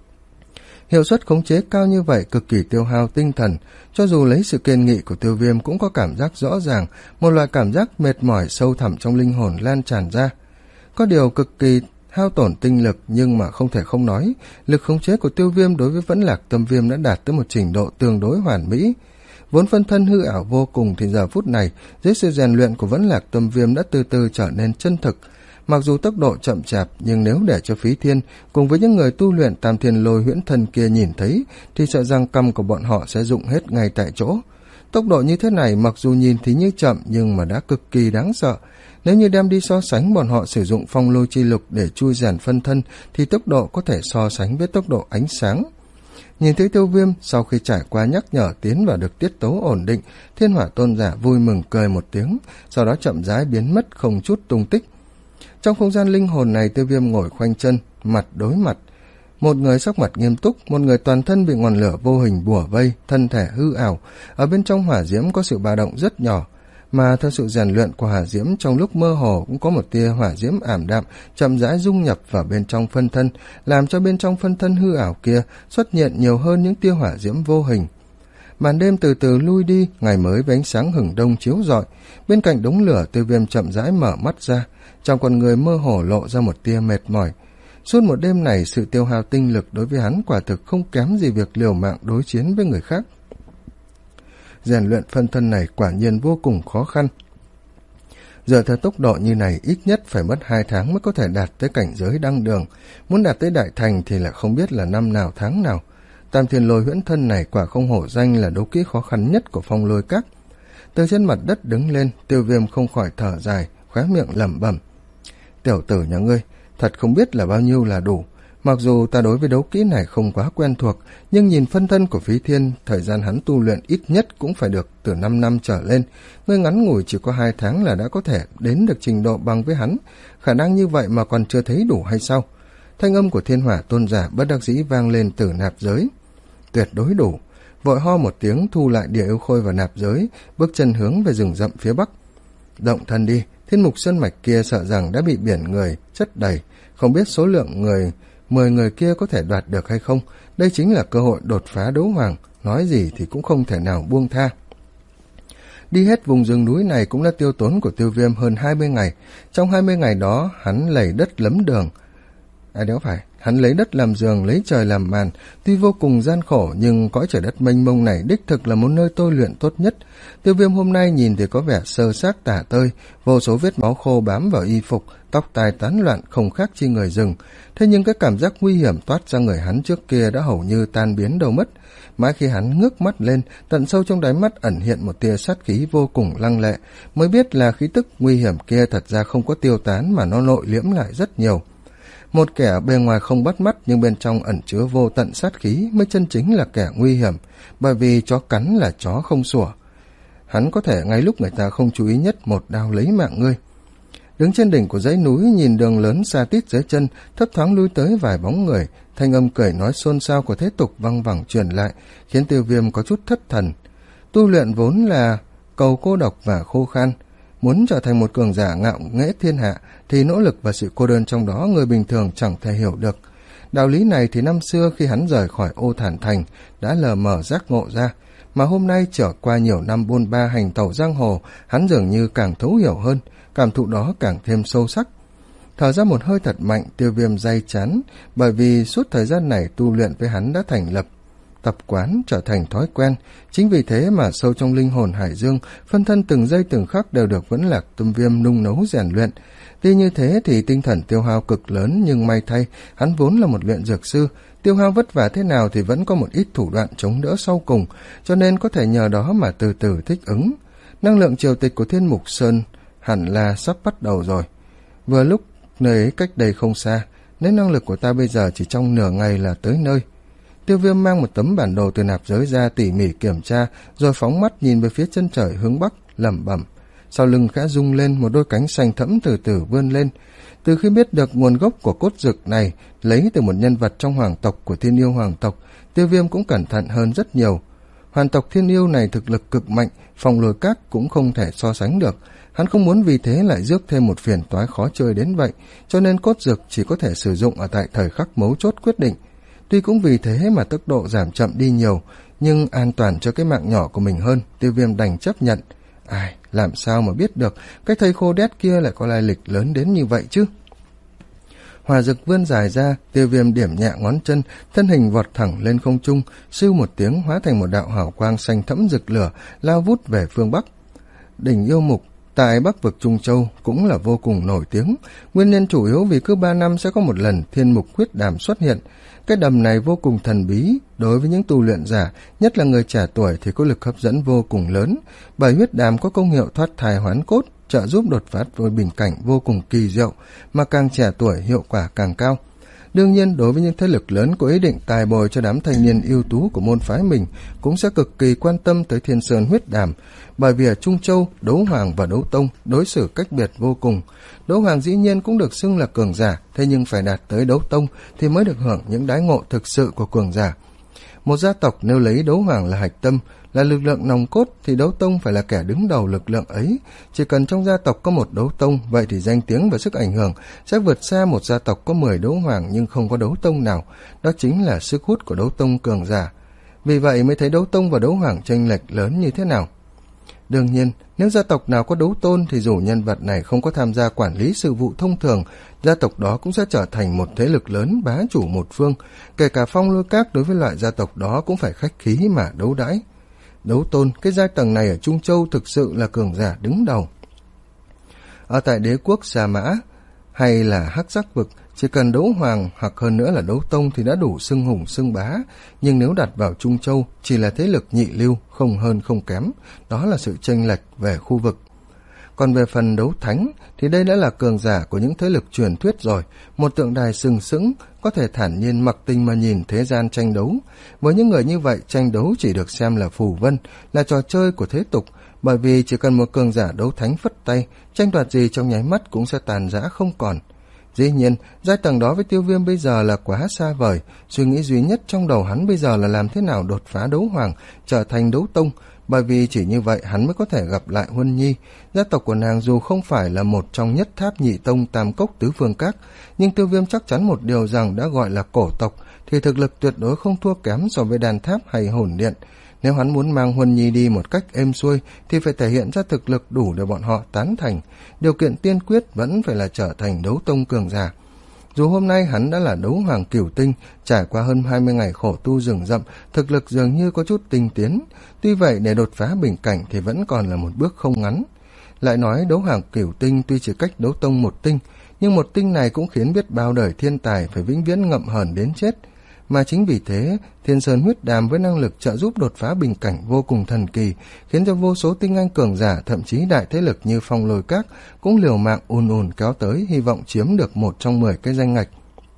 Hiệu suất khống chế cao như vậy cực kỳ tiêu hao tinh thần, cho dù lấy sự kiên nghị của Tiêu Viêm cũng có cảm giác rõ ràng, một loại cảm giác mệt mỏi sâu thẳm trong linh hồn lan tràn ra. Có điều cực kỳ hao tổn tinh lực, nhưng mà không thể không nói, lực khống chế của Tiêu Viêm đối với Vẫn Lạc Tâm Viêm đã đạt tới một trình độ tương đối hoàn mỹ. Vốn phân thân hư ảo vô cùng thì giờ phút này, dưới sự rèn luyện của Vẫn Lạc Tâm Viêm đã từ từ trở nên chân thực. Mặc dù tốc độ chậm chạp, nhưng nếu để cho Phí Thiên cùng với những người tu luyện Tam Thiên Lôi Huyễn Thân kia nhìn thấy, thì sợ rằng cằm của bọn họ sẽ rụng hết ngay tại chỗ. Tốc độ như thế này mặc dù nhìn thì như chậm, nhưng mà đã cực kỳ đáng sợ. Nếu như đem đi so sánh bọn họ sử dụng phong lôi chi lục để chui rèn phân thân, thì tốc độ có thể so sánh với tốc độ ánh sáng. Nhìn thấy Tiêu Viêm, sau khi trải qua nhắc nhở tiến vào được tiết tấu ổn định, Thiên Hỏa Tôn giả vui mừng cười một tiếng, sau đó chậm rãi biến mất không chút tung tích. Trong không gian linh hồn này, Tiêu Viêm ngồi khoanh chân, mặt đối mặt. Một người sắc mặt nghiêm túc, một người toàn thân bị ngọn lửa vô hình bủa vây, thân thể hư ảo. Ở bên trong hỏa diễm có sự ba động rất nhỏ, mà theo sự rèn luyện của hỏa diễm trong lúc mơ hồ cũng có một tia hỏa diễm ảm đạm chậm rãi dung nhập vào bên trong phân thân, làm cho bên trong phân thân hư ảo kia xuất hiện nhiều hơn những tia hỏa diễm vô hình. Màn đêm từ từ lui đi, ngày mới với ánh sáng hừng đông chiếu rọi. Bên cạnh đống lửa, Tiêu Viêm chậm rãi mở mắt ra, trong con người mơ hồ lộ ra một tia mệt mỏi. Suốt một đêm này, sự tiêu hao tinh lực đối với hắn quả thực không kém gì việc liều mạng đối chiến với người khác. Rèn luyện phân thân này quả nhiên vô cùng khó khăn. Giờ theo tốc độ như này, ít nhất phải mất hai tháng mới có thể đạt tới cảnh giới đăng đường. Muốn đạt tới đại thành thì lại không biết là năm nào tháng nào. Tam Thiên Lôi huyễn thân này quả không hổ danh là đấu kỹ khó khăn nhất của Phong Lôi Các. Từ trên mặt đất đứng lên, Tiêu Viêm không khỏi thở dài, khóe miệng lẩm bẩm: tiểu tử nhà ngươi, thật không biết là bao nhiêu là đủ. Mặc dù ta đối với đấu kỹ này không quá quen thuộc, nhưng nhìn phân thân của Phí Thiên, thời gian hắn tu luyện ít nhất cũng phải được từ năm năm trở lên. Ngươi ngắn ngủi chỉ có hai tháng là đã có thể đến được trình độ bằng với hắn. Khả năng như vậy mà còn chưa thấy đủ hay sao? Thanh âm của Thiên Hỏa Tôn Giả bất đắc dĩ vang lên từ nạp giới. Tuyệt đối đủ. Vội ho một tiếng thu lại địa yêu khôi vào nạp giới, bước chân hướng về rừng rậm phía bắc. Động thân đi, Thiên Mục Sơn Mạch kia sợ rằng đã bị biển người chất đầy, không biết số lượng người mười người kia có thể đoạt được hay không. Đây chính là cơ hội đột phá đấu hoàng, nói gì thì cũng không thể nào buông tha. Đi hết vùng rừng núi này cũng là tiêu tốn của Tiêu Viêm hơn hai mươi ngày. Trong hai mươi ngày đó, hắn lầy đất lấm đường. À đéo phải, hắn lấy đất làm giường, lấy trời làm màn. Tuy vô cùng gian khổ, nhưng cõi trời đất mênh mông này đích thực là một nơi tôi luyện tốt nhất. Tiêu Viêm hôm nay nhìn thì có vẻ sơ xác tả tơi, vô số vết máu khô bám vào y phục, tóc tai tán loạn không khác chi người rừng. Thế nhưng cái cảm giác nguy hiểm toát ra người hắn trước kia đã hầu như tan biến đâu mất. Mãi khi hắn ngước mắt lên, tận sâu trong đáy mắt ẩn hiện một tia sát khí vô cùng lăng lệ, mới biết là khí tức nguy hiểm kia thật ra không có tiêu tán mà nó nội liễm lại rất nhiều. Một kẻ bề ngoài không bắt mắt nhưng bên trong ẩn chứa vô tận sát khí mới chân chính là kẻ nguy hiểm, bởi vì chó cắn là chó không sủa. Hắn có thể ngay lúc người ta không chú ý nhất một đao lấy mạng ngươi. Đứng trên đỉnh của dãy núi, nhìn đường lớn xa tít dưới chân, thấp thoáng lui tới vài bóng người, thanh âm cười nói xôn xao của thế tục văng vẳng truyền lại, khiến Tiêu Viêm có chút thất thần. Tu luyện vốn là cầu cô độc và khô khan, muốn trở thành một cường giả ngạo nghễ thiên hạ thì nỗ lực và sự cô đơn trong đó người bình thường chẳng thể hiểu được. Đạo lý này thì năm xưa khi hắn rời khỏi Ô Thản Thành đã lờ mờ giác ngộ ra, mà hôm nay trở qua nhiều năm bôn ba hành tẩu giang hồ, hắn dường như càng thấu hiểu hơn, cảm thụ đó càng thêm sâu sắc. Thở ra một hơi thật mạnh, Tiêu Viêm day chán, bởi vì suốt thời gian này tu luyện với hắn đã thành lập tập quán, trở thành thói quen. Chính vì thế mà sâu trong linh hồn Hải Dương, phân thân từng giây từng khắc đều được Vẫn Lạc Tâm Viêm nung nấu rèn luyện. Tuy như thế thì tinh thần tiêu hao cực lớn, nhưng may thay hắn vốn là một luyện dược sư, tiêu hao vất vả thế nào thì vẫn có một ít thủ đoạn chống đỡ sau cùng, cho nên có thể nhờ đó mà từ từ thích ứng. Năng lượng triều tịch của Thiên Mục Sơn hẳn là sắp bắt đầu rồi. Vừa lúc nơi ấy cách đây không xa, nên năng lực của ta bây giờ chỉ trong nửa ngày là tới nơi. Tiêu Viêm mang một tấm bản đồ từ nạp giới ra, tỉ mỉ kiểm tra, rồi phóng mắt nhìn về phía chân trời hướng bắc, lẩm bẩm. Sau lưng khẽ rung lên, một đôi cánh xanh thẫm từ từ vươn lên. Từ khi biết được nguồn gốc của cốt dược này lấy từ một nhân vật trong hoàng tộc của Thiên Yêu hoàng tộc, Tiêu Viêm cũng cẩn thận hơn rất nhiều. Hoàng tộc Thiên Yêu này thực lực cực mạnh, Phong Lôi Các cũng không thể so sánh được. Hắn không muốn vì thế lại rước thêm một phiền toái khó chơi đến vậy, cho nên cốt dược chỉ có thể sử dụng ở tại thời khắc mấu chốt quyết định. Tuy cũng vì thế mà tốc độ giảm chậm đi nhiều, nhưng an toàn cho cái mạng nhỏ của mình hơn, Tiêu Viêm đành chấp nhận. Ai, làm sao mà biết được cái thây khô đét kia lại có lai lịch lớn đến như vậy chứ? Hỏa dực vươn dài ra, Tiêu Viêm điểm nhẹ ngón chân, thân hình vọt thẳng lên không trung, siêu một tiếng hóa thành một đạo hào quang xanh thẫm rực lửa, lao vút về phương bắc. Đỉnh Yêu Mục tại Bắc vực Trung Châu cũng là vô cùng nổi tiếng, nguyên nhân chủ yếu vì cứ ba năm sẽ có một lần Thiên Mục huyết đàm xuất hiện. Cái đầm này vô cùng thần bí, đối với những tu luyện giả, nhất là người trẻ tuổi thì có lực hấp dẫn vô cùng lớn, bởi huyết đàm có công hiệu thoát thai hoán cốt, trợ giúp đột phá với bình cảnh vô cùng kỳ diệu, mà càng trẻ tuổi hiệu quả càng cao. Đương nhiên, đối với những thế lực lớn có ý định tài bồi cho đám thanh niên ưu tú của môn phái mình, cũng sẽ cực kỳ quan tâm tới Thiên Sơn huyết đàm, bởi vì ở Trung Châu, đấu hoàng và đấu tông đối xử cách biệt vô cùng. Đấu hoàng dĩ nhiên cũng được xưng là cường giả, thế nhưng phải đạt tới đấu tông thì mới được hưởng những đãi ngộ thực sự của cường giả. Một gia tộc nếu lấy đấu hoàng là hạch tâm, là lực lượng nòng cốt, thì đấu tông phải là kẻ đứng đầu lực lượng ấy. Chỉ cần trong gia tộc có một đấu tông, vậy thì danh tiếng và sức ảnh hưởng sẽ vượt xa một gia tộc có mười đấu hoàng nhưng không có đấu tông nào. Đó chính là sức hút của đấu tông cường giả. Vì vậy mới thấy đấu tông và đấu hoàng chênh lệch lớn như thế nào. Đương nhiên, nếu gia tộc nào có đấu tôn thì dù nhân vật này không có tham gia quản lý sự vụ thông thường, gia tộc đó cũng sẽ trở thành một thế lực lớn bá chủ một phương. Kể cả Phong Lôi Các đối với loại gia tộc đó cũng phải khách khí mà đấu đãi. Đấu tôn, cái giai tầng này ở Trung Châu thực sự là cường giả đứng đầu. Ở tại đế quốc Sa Mã hay là Hắc Sắc Vực, chỉ cần đấu hoàng hoặc hơn nữa là đấu tông thì đã đủ xưng hùng xưng bá, nhưng nếu đặt vào Trung Châu chỉ là thế lực nhị lưu, không hơn không kém, đó là sự chênh lệch về khu vực. Còn về phần đấu thánh thì đây đã là cường giả của những thế lực truyền thuyết rồi, một tượng đài sừng sững, có thể thản nhiên mặc tình mà nhìn thế gian tranh đấu. Với những người như vậy, tranh đấu chỉ được xem là phù vân, là trò chơi của thế tục, bởi vì chỉ cần một cường giả đấu thánh phất tay, tranh đoạt gì trong nháy mắt cũng sẽ tàn rã không còn. Dĩ nhiên, giai tầng đó với Tiêu Viêm bây giờ là quá xa vời, suy nghĩ duy nhất trong đầu hắn bây giờ là làm thế nào đột phá đấu hoàng, trở thành đấu tông, bởi vì chỉ như vậy hắn mới có thể gặp lại Huân Nhi. Gia tộc của nàng dù không phải là một trong nhất tháp nhị tông tam cốc tứ phương các, nhưng Tiêu Viêm chắc chắn một điều rằng đã gọi là cổ tộc thì thực lực tuyệt đối không thua kém so với đàn tháp hay hồn điện. Nếu hắn muốn mang Huân Nhi đi một cách êm xuôi thì phải thể hiện ra thực lực đủ để bọn họ tán thành. Điều kiện tiên quyết vẫn phải là trở thành đấu tông cường giả. Dù hôm nay hắn đã là đấu hoàng cửu tinh, trải qua hơn hai mươi ngày khổ tu rừng rậm, thực lực dường như có chút tinh tiến. Tuy vậy để đột phá bình cảnh thì vẫn còn là một bước không ngắn. Lại nói đấu hoàng cửu tinh tuy chỉ cách đấu tông một tinh, nhưng một tinh này cũng khiến biết bao đời thiên tài phải vĩnh viễn ngậm hờn đến chết. Mà chính vì thế, Thiên Sơn huyết đàm với năng lực trợ giúp đột phá bình cảnh vô cùng thần kỳ, khiến cho vô số tinh anh cường giả, thậm chí đại thế lực như Phong Lôi Các cũng liều mạng ùn ùn kéo tới, hy vọng chiếm được một trong mười cái danh ngạch.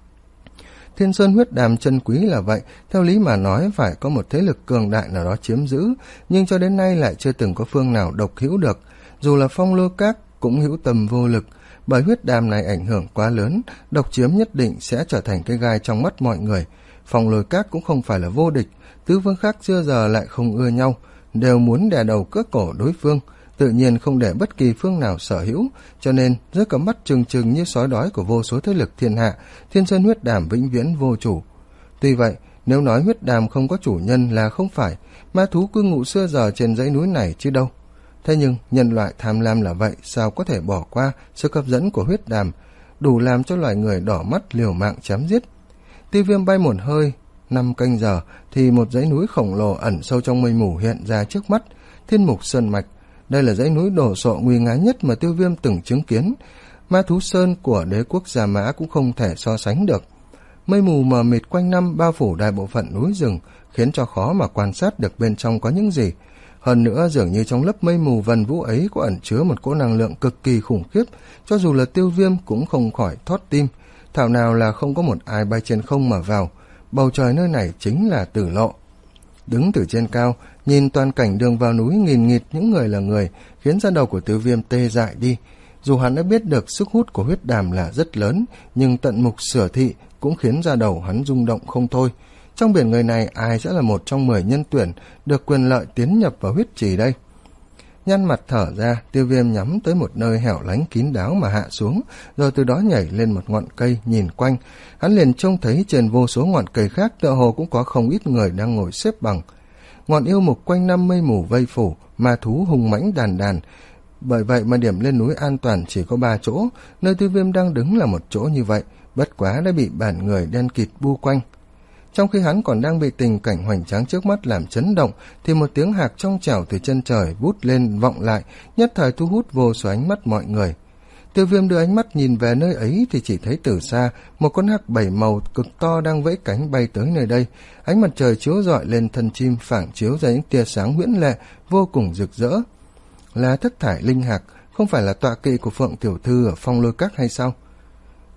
Thiên Sơn huyết đàm chân quý là vậy, theo lý mà nói phải có một thế lực cường đại nào đó chiếm giữ, nhưng cho đến nay lại chưa từng có phương nào độc hữu được. Dù là Phong Lôi Các cũng hữu tâm vô lực, bởi huyết đàm này ảnh hưởng quá lớn, độc chiếm nhất định sẽ trở thành cái gai trong mắt mọi người. Phong Lôi Các cũng không phải là vô địch, tứ phương khác xưa giờ lại không ưa nhau, đều muốn đè đầu cướp cổ đối phương, tự nhiên không để bất kỳ phương nào sở hữu, cho nên dưới cặp mắt trừng trừng như sói đói của vô số thế lực thiên hạ, Thiên Sơn huyết đàm vĩnh viễn vô chủ. Tuy vậy, nếu nói huyết đàm không có chủ nhân là không phải, ma thú cư ngụ xưa giờ trên dãy núi này chứ đâu. Thế nhưng nhân loại tham lam là vậy, sao có thể bỏ qua sức hấp dẫn của huyết đàm, đủ làm cho loài người đỏ mắt liều mạng chém giết. Tiêu Viêm bay một hơi năm canh giờ thì một dãy núi khổng lồ ẩn sâu trong mây mù hiện ra trước mắt. Thiên Mục Sơn Mạch, đây là dãy núi đồ sộ nguy nga nhất mà Tiêu Viêm từng chứng kiến. Ma thú sơn của đế quốc Sa Mã cũng không thể so sánh được. Mây mù mờ mịt quanh năm bao phủ đại bộ phận núi rừng, khiến cho khó mà quan sát được bên trong có những gì. Hơn nữa, dường như trong lớp mây mù vần vũ ấy có ẩn chứa một cỗ năng lượng cực kỳ khủng khiếp, cho dù là Tiêu Viêm cũng không khỏi thót tim. Thảo nào là không có một ai bay trên không mà vào, bầu trời nơi này chính là tử lộ. Đứng từ trên cao, nhìn toàn cảnh đường vào núi nghìn nghịt những người là người, khiến da đầu của Tiêu Viêm tê dại đi. Dù hắn đã biết được sức hút của huyết đàm là rất lớn, nhưng tận mục sửa thị cũng khiến da đầu hắn rung động không thôi. Trong biển người này ai sẽ là một trong mười nhân tuyển được quyền lợi tiến nhập vào huyết trì đây? Nhăn mặt thở ra, Tiêu Viêm nhắm tới một nơi hẻo lánh kín đáo mà hạ xuống, rồi từ đó nhảy lên một ngọn cây nhìn quanh. Hắn liền trông thấy trên vô số ngọn cây khác tựa hồ cũng có không ít người đang ngồi xếp bằng. Ngọn yêu mục quanh năm mây mù vây phủ, ma thú hung mãnh đàn đàn. Bởi vậy mà điểm lên núi an toàn chỉ có ba chỗ, nơi Tiêu Viêm đang đứng là một chỗ như vậy, bất quá đã bị bản người đen kịt bu quanh. Trong khi hắn còn đang bị tình cảnh hoành tráng trước mắt làm chấn động, thì một tiếng hạc trong trẻo từ chân trời vút lên vọng lại, nhất thời thu hút vô số ánh mắt mọi người. Tiêu Viêm đưa ánh mắt nhìn về nơi ấy thì chỉ thấy từ xa một con hạc bảy màu cực to đang vẫy cánh bay tới nơi đây. Ánh mặt trời chiếu rọi lên thân chim, phản chiếu ra những tia sáng huyễn lệ vô cùng rực rỡ. Là thất thải linh hạc, không phải là tọa kỵ của Phượng tiểu thư ở Phong Lôi Các hay sao?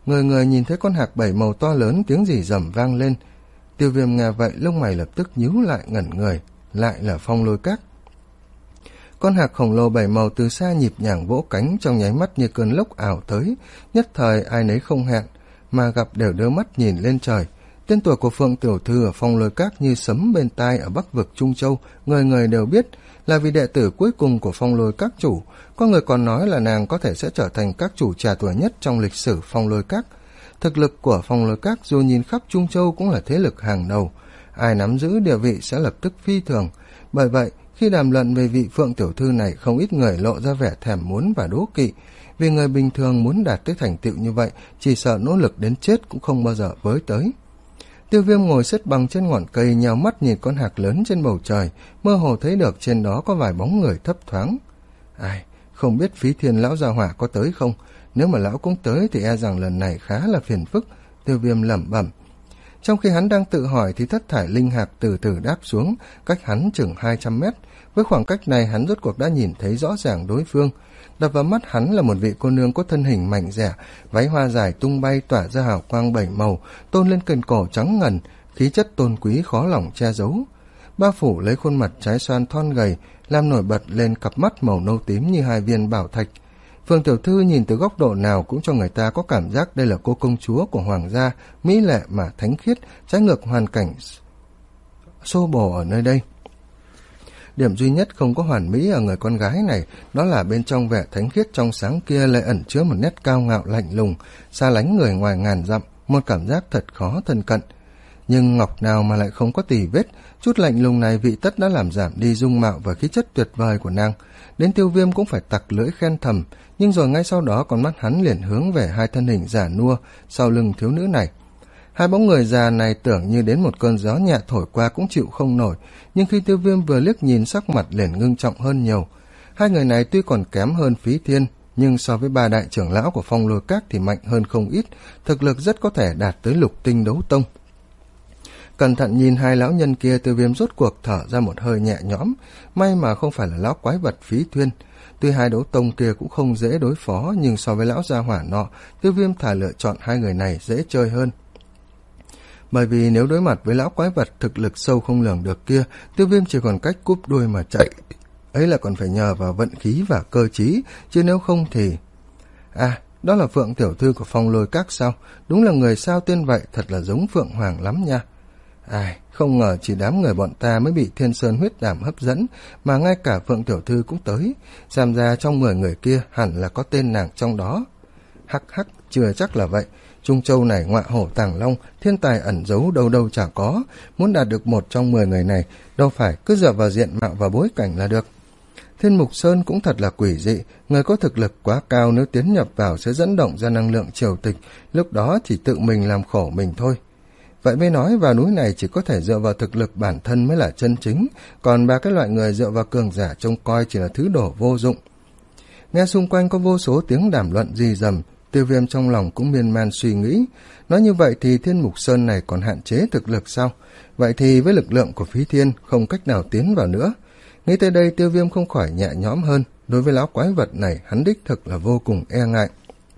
người người nhìn thấy con hạc bảy màu to lớn, tiếng rỉ rầm vang lên. Tiêu Viêm nghe vậy, lông mày lập tức nhíu lại, ngẩn người, lại là Phong Lôi Các. Con hạc khổng lồ bảy màu từ xa nhịp nhàng vỗ cánh, trong nháy mắt như cơn lốc ảo tới, nhất thời ai nấy không hẹn, mà gặp đều đưa mắt nhìn lên trời. Tên tuổi của Phượng tiểu thư ở Phong Lôi Các như sấm bên tai ở Bắc vực Trung Châu, người người đều biết, là vì đệ tử cuối cùng của Phong Lôi Các chủ. Có người còn nói là nàng có thể sẽ trở thành các chủ trẻ tuổi nhất trong lịch sử Phong Lôi Các. Thực lực của Phong Lôi Các dù nhìn khắp Trung Châu cũng là thế lực hàng đầu, ai nắm giữ địa vị sẽ lập tức phi thường. Bởi vậy, khi đàm luận về vị Phượng tiểu thư này, không ít người lộ ra vẻ thèm muốn và đố kỵ, vì người bình thường muốn đạt tới thành tựu như vậy, chỉ sợ nỗ lực đến chết cũng không bao giờ với tới. Tiêu Viêm ngồi xếp bằng trên ngọn cây, nhào mắt nhìn con hạc lớn trên bầu trời, mơ hồ thấy được trên đó có vài bóng người thấp thoáng. Ai, không biết Phí Thiên lão gia hỏa có tới không? Nếu mà lão cũng tới thì e rằng lần này khá là phiền phức. Tiêu Viêm lẩm bẩm. Trong khi hắn đang tự hỏi thì thất thải linh hạc từ từ đáp xuống, cách hắn chừng hai trăm mét. Với khoảng cách này hắn rốt cuộc đã nhìn thấy rõ ràng đối phương. Đập vào mắt hắn là một vị cô nương có thân hình mảnh dẻ, váy hoa dài tung bay tỏa ra hào quang bảy màu, tôn lên cần cổ trắng ngần, khí chất tôn quý khó lòng che giấu. Bao phủ lấy khuôn mặt trái xoan thon gầy, làm nổi bật lên cặp mắt màu nâu tím như hai viên bảo thạch. Phượng tiểu thư nhìn từ góc độ nào cũng cho người ta có cảm giác đây là cô công chúa của hoàng gia, mỹ lệ mà thánh khiết, trái ngược hoàn cảnh xô bồ ở nơi đây. Điểm duy nhất không có hoàn mỹ ở người con gái này, đó là bên trong vẻ thánh khiết trong sáng kia lại ẩn chứa một nét cao ngạo lạnh lùng, xa lánh người ngoài ngàn dặm, một cảm giác thật khó thân cận. Nhưng ngọc nào mà lại không có tì vết, chút lạnh lùng này vị tất đã làm giảm đi dung mạo và khí chất tuyệt vời của nàng. Đến Tiêu Viêm cũng phải tặc lưỡi khen thầm, nhưng rồi ngay sau đó con mắt hắn liền hướng về hai thân hình già nua sau lưng thiếu nữ này. Hai bóng người già này tưởng như đến một cơn gió nhẹ thổi qua cũng chịu không nổi, nhưng khi Tiêu Viêm vừa liếc nhìn sắc mặt liền ngưng trọng hơn nhiều. Hai người này tuy còn kém hơn Phí Thiên, nhưng so với ba đại trưởng lão của Phong Lôi Các thì mạnh hơn không ít, thực lực rất có thể đạt tới lục tinh đấu tông. Cẩn thận nhìn hai lão nhân kia, Tiêu Viêm rốt cuộc thở ra một hơi nhẹ nhõm, may mà không phải là lão quái vật Phí Thuyên. Tuy hai đấu tông kia cũng không dễ đối phó, nhưng so với lão gia hỏa nọ, Tiêu Viêm thà lựa chọn hai người này dễ chơi hơn. Bởi vì nếu đối mặt với lão quái vật thực lực sâu không lường được kia, Tiêu Viêm chỉ còn cách cúp đuôi mà chạy. Ấy là còn phải nhờ vào vận khí và cơ trí, chứ nếu không thì... À, đó là Phượng tiểu thư của Phong Lôi Các sao? Đúng là người sao tên vậy, thật là giống Phượng Hoàng lắm nha. Ai, không ngờ chỉ đám người bọn ta mới bị Thiên Sơn huyết đảm hấp dẫn, mà ngay cả Phượng tiểu thư cũng tới. Xem ra trong mười người kia hẳn là có tên nàng trong đó. Hắc hắc, chưa chắc là vậy. Trung Châu này ngọa hổ tàng long, thiên tài ẩn giấu đâu đâu chả có. Muốn đạt được một trong mười người này, đâu phải cứ dựa vào diện mạo và bối cảnh là được. Thiên Mục Sơn cũng thật là quỷ dị, người có thực lực quá cao nếu tiến nhập vào sẽ dẫn động ra năng lượng triều tịch, lúc đó chỉ tự mình làm khổ mình thôi. Vậy mới nói vào núi này chỉ có thể dựa vào thực lực bản thân mới là chân chính, còn ba cái loại người dựa vào cường giả trông coi chỉ là thứ đổ vô dụng. Nghe xung quanh có vô số tiếng đàm luận rì rầm, Tiêu Viêm trong lòng cũng miên man suy nghĩ. Nói như vậy thì Thiên Mục Sơn này còn hạn chế thực lực sao? Vậy thì với lực lượng của Phí Thiên không cách nào tiến vào nữa. Nghĩ tới đây Tiêu Viêm không khỏi nhẹ nhõm hơn, đối với lão quái vật này hắn đích thực là vô cùng e ngại.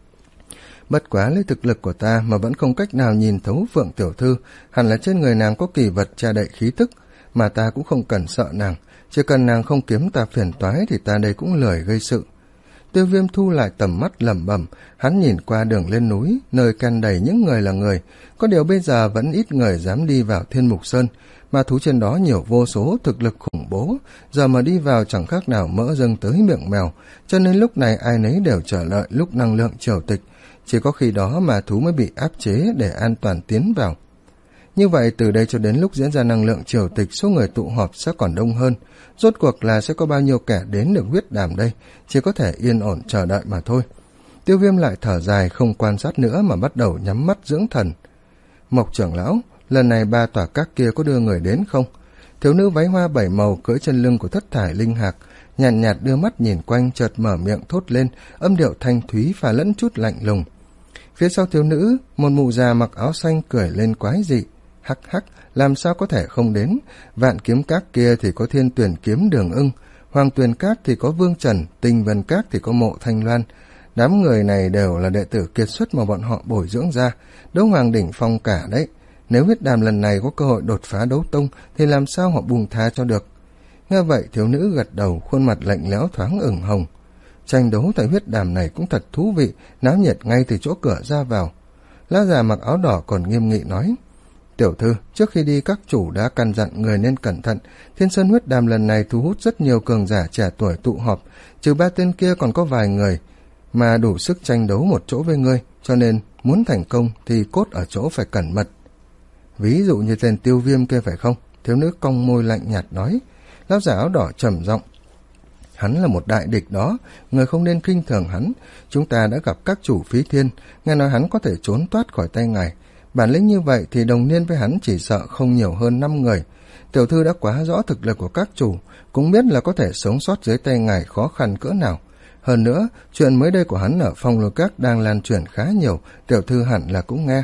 Bất quá lấy thực lực của ta mà vẫn không cách nào nhìn thấu Phượng tiểu thư, hẳn là trên người nàng có kỳ vật che đậy khí tức, mà ta cũng không cần sợ nàng, chỉ cần nàng không kiếm ta phiền toái thì ta đây cũng lười gây sự. Tiêu Viêm thu lại tầm mắt lẩm bẩm, hắn nhìn qua đường lên núi, nơi can đầy những người là người, có điều bây giờ vẫn ít người dám đi vào Thiên Mục Sơn, mà thú trên đó nhiều vô số, thực lực khủng bố, giờ mà đi vào chẳng khác nào mỡ dâng tới miệng mèo, cho nên lúc này ai nấy đều chờ đợi lúc năng lượng triều tịch, chỉ có khi đó mà thú mới bị áp chế để an toàn tiến vào. Như vậy từ đây cho đến lúc diễn ra năng lượng triều tịch, số người tụ họp sẽ còn đông hơn. Rốt cuộc là sẽ có bao nhiêu kẻ đến được huyết đàm đây, chỉ có thể yên ổn chờ đợi mà thôi. Tiêu Viêm lại thở dài, không quan sát nữa mà bắt đầu nhắm mắt dưỡng thần. Mộc trưởng lão, lần này ba tòa các kia có đưa người đến không? Thiếu nữ váy hoa bảy màu cưỡi chân lưng của thất thải linh hạc, nhàn nhạt, nhạt đưa mắt nhìn quanh, chợt mở miệng thốt lên, âm điệu thanh thúy pha lẫn chút lạnh lùng. Phía sau thiếu nữ, một mụ già mặc áo xanh cười lên quái dị. Hắc hắc, làm sao có thể không đến? Vạn kiếm các kia thì có Thiên Tuyển kiếm Đường Ưng, Hoàng Tuyền các thì có Vương Trần, Tinh Vân các thì có Mộ Thanh Loan. Đám người này đều là đệ tử kiệt xuất mà bọn họ bồi dưỡng ra, đấu hoàng đỉnh phong cả đấy. Nếu huyết đàm lần này có cơ hội đột phá đấu tông thì làm sao họ buông tha cho được. Nghe vậy thiếu nữ gật đầu, khuôn mặt lạnh lẽo thoáng ửng hồng. Tranh đấu tại huyết đàm này cũng thật thú vị, náo nhiệt ngay từ chỗ cửa ra vào. Lão già mặc áo đỏ còn nghiêm nghị nói: Tiểu thư, trước khi đi các chủ đã căn dặn người nên cẩn thận. Thiên Sơn huyết đàm lần này thu hút rất nhiều cường giả trẻ tuổi tụ họp, trừ ba tên kia còn có vài người mà đủ sức tranh đấu một chỗ với ngươi, cho nên muốn thành công thì cốt ở chỗ phải cẩn mật. Ví dụ như tên Tiêu Viêm kia phải không? Thiếu nữ cong môi lạnh nhạt nói. Lão giả áo đỏ trầm giọng: Hắn là một đại địch đó, người không nên khinh thường hắn. Chúng ta đã gặp các chủ Phí Thiên, nghe nói hắn có thể trốn thoát khỏi tay ngài. Bản lĩnh như vậy thì đồng niên với hắn chỉ sợ không nhiều hơn năm người. Tiểu thư đã quá rõ thực lực của các chủ, cũng biết là có thể sống sót dưới tay ngài khó khăn cỡ nào. Hơn nữa, chuyện mới đây của hắn ở Phong Lôi Các đang lan truyền khá nhiều, tiểu thư hẳn là cũng nghe.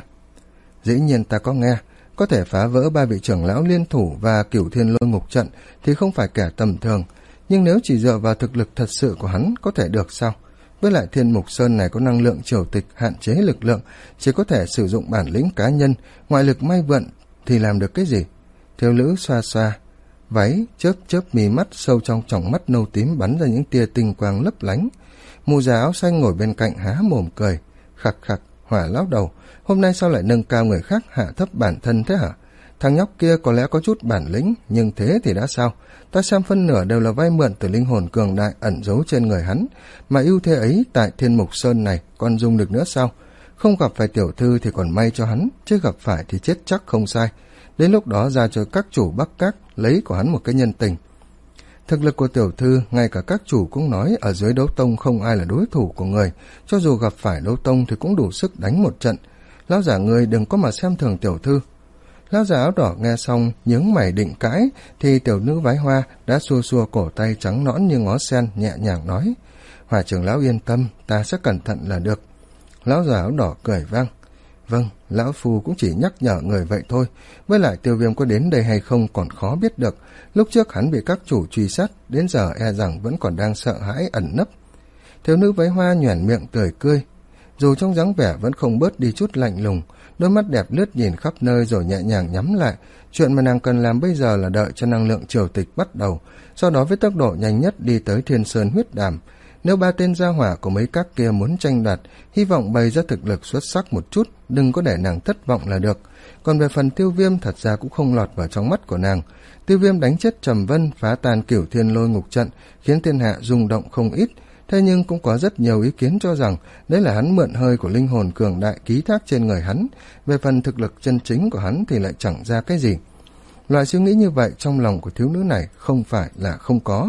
Dĩ nhiên ta có nghe, có thể phá vỡ ba vị trưởng lão liên thủ và Cửu Thiên Lôi Ngục trận thì không phải kẻ tầm thường, nhưng nếu chỉ dựa vào thực lực thật sự của hắn có thể được sao? Với lại Thiên Mục Sơn này có năng lượng triều tịch hạn chế lực lượng, chỉ có thể sử dụng bản lĩnh cá nhân, ngoại lực may vượn thì làm được cái gì? Thiếu nữ xoa xoa váy, chớp chớp mí mắt, sâu trong tròng mắt nâu tím bắn ra những tia tinh quang lấp lánh. Mù già áo xanh ngồi bên cạnh há mồm cười, khặc khặc, hỏa lão đầu, hôm nay sao lại nâng cao người khác hạ thấp bản thân thế hả? Thằng nhóc kia có lẽ có chút bản lĩnh, nhưng thế thì đã sao? Ta xem phân nửa đều là vay mượn từ linh hồn cường đại ẩn giấu trên người hắn, mà ưu thế ấy tại Thiên Mục Sơn này còn dùng được nữa sao? Không gặp phải tiểu thư thì còn may cho hắn, chứ gặp phải thì chết chắc không sai. Đến lúc đó ra cho các chủ Bắc Các lấy của hắn một cái nhân tình. Thực lực của tiểu thư, ngay cả các chủ cũng nói ở dưới đấu tông không ai là đối thủ của người, cho dù gặp phải đấu tông thì cũng đủ sức đánh một trận. Lão giả người đừng có mà xem thường tiểu thư. Lão già áo đỏ nghe xong nhướng mày định cãi thì tiểu nữ váy hoa đã xua xua cổ tay trắng nõn như ngó sen, nhẹ nhàng nói: Hòa trưởng lão yên tâm, ta sẽ cẩn thận là được. Lão già áo đỏ cười vang: Vâng, lão phu cũng chỉ nhắc nhở người vậy thôi, với lại Tiêu Viêm có đến đây hay không còn khó biết được. Lúc trước hắn bị các chủ truy sát, đến giờ e rằng vẫn còn đang sợ hãi ẩn nấp. Thiếu nữ váy hoa nhoẻn miệng cười cười, dù trong dáng vẻ vẫn không bớt đi chút lạnh lùng. Đôi mắt đẹp lướt nhìn khắp nơi rồi nhẹ nhàng nhắm lại. Chuyện mà nàng cần làm bây giờ là đợi cho năng lượng triều tịch bắt đầu, sau đó với tốc độ nhanh nhất đi tới Thiên Sơn huyết đàm. Nếu ba tên gia hỏa của mấy các kia muốn tranh đoạt, hy vọng bày ra thực lực xuất sắc một chút, đừng có để nàng thất vọng là được. Còn về phần Tiêu Viêm thật ra cũng không lọt vào trong mắt của nàng. Tiêu Viêm đánh chết Trầm Vân, phá tan Cửu Thiên Lôi Ngục trận, khiến thiên hạ rung động không ít. Thế nhưng cũng có rất nhiều ý kiến cho rằng đấy là hắn mượn hơi của linh hồn cường đại ký thác trên người hắn, về phần thực lực chân chính của hắn thì lại chẳng ra cái gì. Loại suy nghĩ như vậy trong lòng của thiếu nữ này không phải là không có.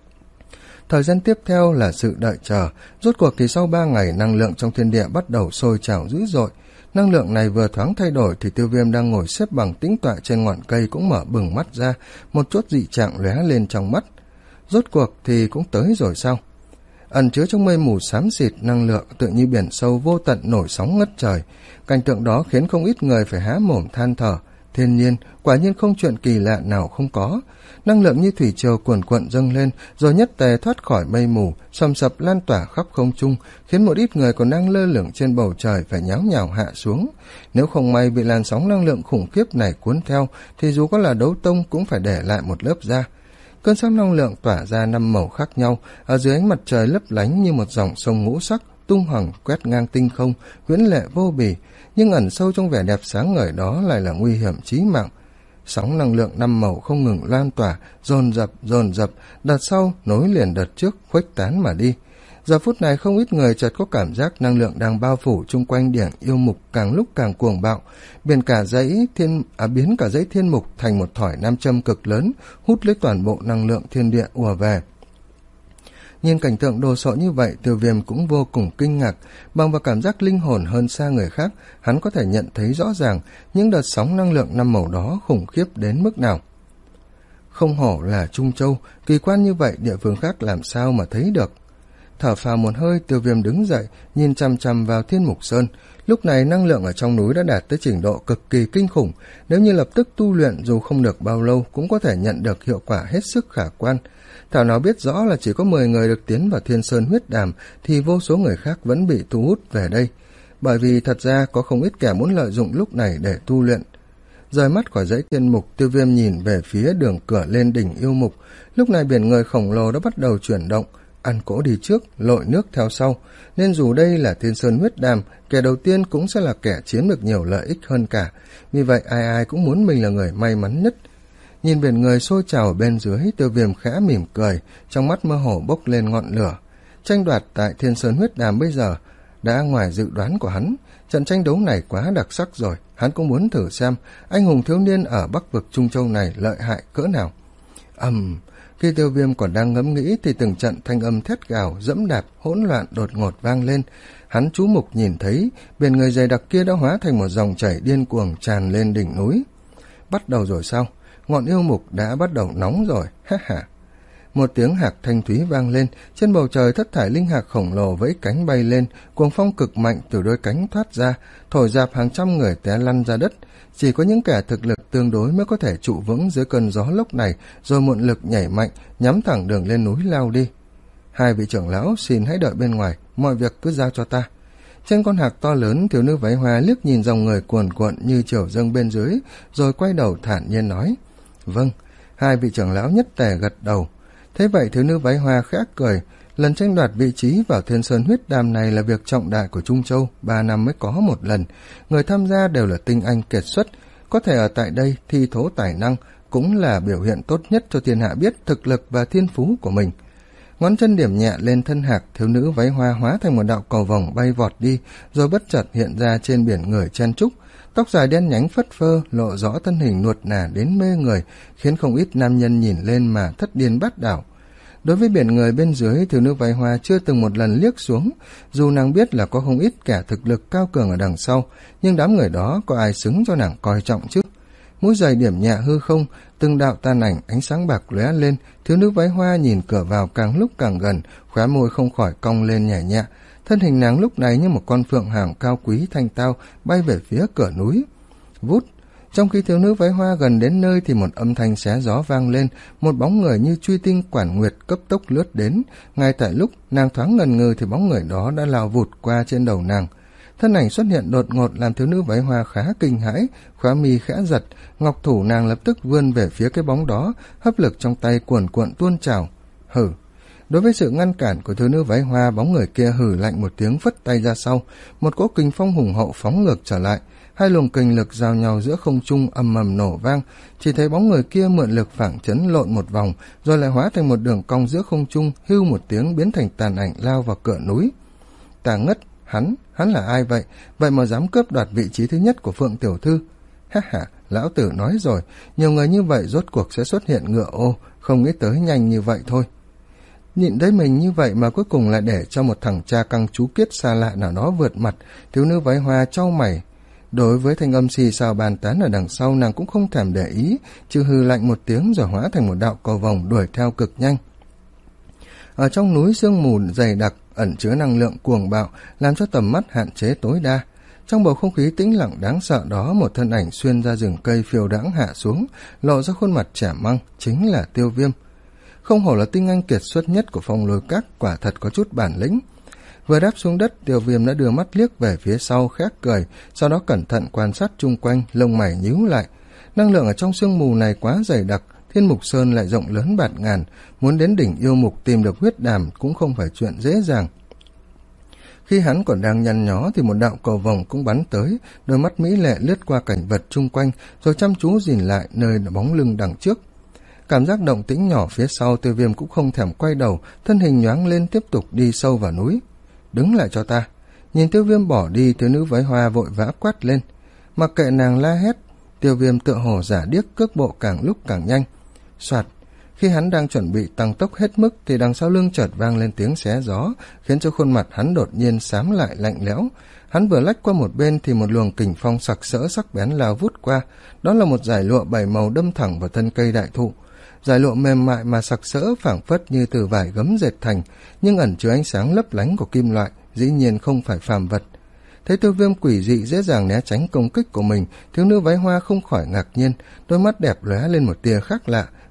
Thời gian tiếp theo là sự đợi chờ, rốt cuộc thì sau ba ngày năng lượng trong thiên địa bắt đầu sôi trào dữ dội. Năng lượng này vừa thoáng thay đổi thì Tiêu Viêm đang ngồi xếp bằng tĩnh tọa trên ngọn cây cũng mở bừng mắt ra, một chút dị trạng lóe lên trong mắt. Rốt cuộc thì cũng tới rồi sao? Ẩn chứa trong mây mù xám xịt năng lượng tự như biển sâu vô tận nổi sóng ngất trời. Cảnh tượng đó khiến không ít người phải há mồm than thở. Thiên nhiên, quả nhiên không chuyện kỳ lạ nào không có. Năng lượng như thủy triều cuồn cuộn dâng lên, rồi nhất tề thoát khỏi mây mù, sầm sập lan tỏa khắp không trung, khiến một ít người còn đang lơ lửng trên bầu trời phải nháo nhào hạ xuống. Nếu không may bị làn sóng năng lượng khủng khiếp này cuốn theo, thì dù có là đấu tông cũng phải để lại một lớp da. Cơn sóng năng lượng tỏa ra năm màu khác nhau, ở dưới ánh mặt trời lấp lánh như một dòng sông ngũ sắc, tung hoằng quét ngang tinh không, huyễn lệ vô bì, nhưng ẩn sâu trong vẻ đẹp sáng ngời đó lại là nguy hiểm chí mạng. Sóng năng lượng năm màu không ngừng lan tỏa, dồn dập dồn dập, đợt sau nối liền đợt trước, khuếch tán mà đi. Giờ phút này không ít người chợt có cảm giác năng lượng đang bao phủ chung quanh điển yêu mục càng lúc càng cuồng bạo, biến cả dãy thiên à, biến cả dãy thiên mục thành một thỏi nam châm cực lớn, hút lấy toàn bộ năng lượng thiên địa ùa về. Nhìn cảnh tượng đồ sộ như vậy, Tiêu Viêm cũng vô cùng kinh ngạc. Bằng vào cảm giác linh hồn hơn xa người khác, hắn có thể nhận thấy rõ ràng những đợt sóng năng lượng năm màu đó khủng khiếp đến mức nào. Không hổ là Trung Châu, kỳ quan như vậy địa phương khác làm sao mà thấy được. Thở phào một hơi, Tiêu Viêm đứng dậy, nhìn chằm chằm vào Thiên Mục Sơn. Lúc này năng lượng ở trong núi đã đạt tới trình độ cực kỳ kinh khủng, nếu như lập tức tu luyện dù không được bao lâu cũng có thể nhận được hiệu quả hết sức khả quan. Thảo nào biết rõ là chỉ có mười người được tiến vào Thiên Sơn huyết đàm thì vô số người khác vẫn bị thu hút về đây, bởi vì thật ra có không ít kẻ muốn lợi dụng lúc này để tu luyện. Rời mắt khỏi dãy tiên mục, Tiêu Viêm nhìn về phía đường cửa lên đỉnh yêu mục. Lúc này biển người khổng lồ đã bắt đầu chuyển động, ăn cỗ đi trước, lội nước theo sau, nên dù đây là Thiên Sơn huyết đàm, kẻ đầu tiên cũng sẽ là kẻ chiếm được nhiều lợi ích hơn cả. Vì vậy ai ai cũng muốn mình là người may mắn nhất. Nhìn biển người sôi trào ở bên dưới, Tiêu Viêm khẽ mỉm cười, trong mắt mơ hồ bốc lên ngọn lửa. Tranh đoạt tại Thiên Sơn huyết đàm bây giờ đã ngoài dự đoán của hắn. Trận tranh đấu này quá đặc sắc rồi, hắn cũng muốn thử xem anh hùng thiếu niên ở Bắc vực Trung Châu này lợi hại cỡ nào. ầm um, khi Tiêu Viêm còn đang ngẫm nghĩ thì từng trận thanh âm thét gào, dẫm đạp, hỗn loạn đột ngột vang lên. Hắn chú mục nhìn thấy biển người dày đặc kia đã hóa thành một dòng chảy điên cuồng tràn lên đỉnh núi. Bắt đầu rồi sao? Ngọn yêu mục đã bắt đầu nóng rồi, ha ha. Một tiếng hạc thanh thúy vang lên, trên bầu trời thất thải linh hạc khổng lồ vẫy cánh bay lên, cuồng phong cực mạnh từ đôi cánh thoát ra, thổi dạp hàng trăm người té lăn ra đất. Chỉ có những kẻ thực lực tương đối mới có thể trụ vững dưới cơn gió lốc này, rồi muộn lực nhảy mạnh, nhắm thẳng đường lên núi lao đi. Hai vị trưởng lão xin hãy đợi bên ngoài, mọi việc cứ giao cho ta. Trên con hạc to lớn, thiếu nữ váy hoa liếc nhìn dòng người cuồn cuộn như triều dâng bên dưới, rồi quay đầu thản nhiên nói: Vâng. Hai vị trưởng lão nhất tề gật đầu. Thế vậy thiếu nữ váy hoa khẽ cười. Lần tranh đoạt vị trí vào Thiên Sơn huyết đàm này là việc trọng đại của Trung Châu, ba năm mới có một lần. Người tham gia đều là tinh anh kiệt xuất, có thể ở tại đây thi thố tài năng, cũng là biểu hiện tốt nhất cho thiên hạ biết thực lực và thiên phú của mình. Ngón chân điểm nhẹ lên thân hạc, thiếu nữ váy hoa hóa thành một đạo cầu vồng bay vọt đi, rồi bất chợt hiện ra trên biển người chen trúc. Tóc dài đen nhánh phất phơ, lộ rõ thân hình nuột nà đến mê người, khiến không ít nam nhân nhìn lên mà thất điên bát đảo. Đối với biển người bên dưới, thiếu nữ váy hoa chưa từng một lần liếc xuống, dù nàng biết là có không ít kẻ thực lực cao cường ở đằng sau, nhưng đám người đó có ai xứng cho nàng coi trọng chứ? Mũi giày điểm nhẹ hư không, từng đạo tan ảnh ánh sáng bạc lóe lên, thiếu nữ váy hoa nhìn cửa vào càng lúc càng gần, khóe môi không khỏi cong lên nhẹ nhẹ. Thân hình nàng lúc này như một con phượng hoàng cao quý thanh tao bay về phía cửa núi. Vút! Trong khi thiếu nữ váy hoa gần đến nơi thì một âm thanh xé gió vang lên, một bóng người như truy tinh quản nguyệt cấp tốc lướt đến. Ngay tại lúc nàng thoáng ngần ngừ thì bóng người đó đã lao vụt qua trên đầu nàng. Thân ảnh xuất hiện đột ngột làm thiếu nữ váy hoa khá kinh hãi, khóe mi khẽ giật, ngọc thủ nàng lập tức vươn về phía cái bóng đó, hấp lực trong tay cuồn cuộn tuôn trào. Hử! Đối với sự ngăn cản của thiếu nữ váy hoa, bóng người kia hử lạnh một tiếng phất tay ra sau, một cỗ kình phong hùng hậu phóng ngược trở lại, hai luồng kình lực giao nhau giữa không trung ầm ầm nổ vang, chỉ thấy bóng người kia mượn lực phảng chấn lộn một vòng, rồi lại hóa thành một đường cong giữa không trung, hưu một tiếng biến thành tàn ảnh lao vào cửa núi. Ta ngất, hắn, hắn là ai vậy? Vậy mà dám cướp đoạt vị trí thứ nhất của Phượng tiểu thư? Ha ha, lão tử nói rồi, nhiều người như vậy rốt cuộc sẽ xuất hiện ngựa ô, không nghĩ tới nhanh như vậy thôi. Nhịn thấy mình như vậy mà cuối cùng lại để cho một thằng cha căng chú kiết xa lạ nào đó vượt mặt, thiếu nữ váy hoa chau mày. Đối với thanh âm xì xào bàn tán ở đằng sau, nàng cũng không thèm để ý, chứ hư lạnh một tiếng rồi hóa thành một đạo cầu vồng đuổi theo cực nhanh. Ở trong núi sương mù dày đặc ẩn chứa năng lượng cuồng bạo, làm cho tầm mắt hạn chế tối đa. Trong bầu không khí tĩnh lặng đáng sợ đó, một thân ảnh xuyên ra rừng cây phiêu đãng hạ xuống, lộ ra khuôn mặt trẻ măng, chính là Tiêu Viêm. Không hổ là tinh anh kiệt xuất nhất của Phong Lôi Các, quả thật có chút bản lĩnh. Vừa đáp xuống đất, Tiêu Viêm đã đưa mắt liếc về phía sau khẽ cười, sau đó cẩn thận quan sát chung quanh, lông mày nhíu lại. Năng lượng ở trong sương mù này quá dày đặc, Thiên Mục Sơn lại rộng lớn bạt ngàn, muốn đến đỉnh yêu mục tìm được huyết đàm cũng không phải chuyện dễ dàng. Khi hắn còn đang nhăn nhó thì một đạo cầu vồng cũng bắn tới, đôi mắt mỹ lệ lướt qua cảnh vật chung quanh, rồi chăm chú nhìn lại nơi bóng lưng đằng trước. Cảm giác động tĩnh nhỏ phía sau, Tiêu Viêm cũng không thèm quay đầu, thân hình nhoáng lên tiếp tục đi sâu vào núi. Đứng lại cho ta. Nhìn Tiêu Viêm bỏ đi, thiếu nữ váy hoa vội vã quát lên. Mặc kệ nàng la hét, Tiêu Viêm tựa hồ giả điếc, cước bộ càng lúc càng nhanh. Soạt. Khi hắn đang chuẩn bị tăng tốc hết mức thì đằng sau lưng chợt vang lên tiếng xé gió, khiến cho khuôn mặt hắn đột nhiên xám lại lạnh lẽo. Hắn vừa lách qua một bên thì một luồng kình phong sặc sỡ sắc bén lao vút qua, đó là một dải lụa bảy màu đâm thẳng vào thân cây đại thụ. Dải lụa mềm mại mà sặc sỡ phảng phất như từ vải gấm dệt thành, nhưng ẩn chứa ánh sáng lấp lánh của kim loại, dĩ nhiên không phải phàm vật. Thấy Tiêu Viêm quỷ dị dễ dàng né tránh công kích của mình, thiếu nữ váy hoa không khỏi ngạc nhiên, đôi mắt đẹp lóe lên một tia khác lạ,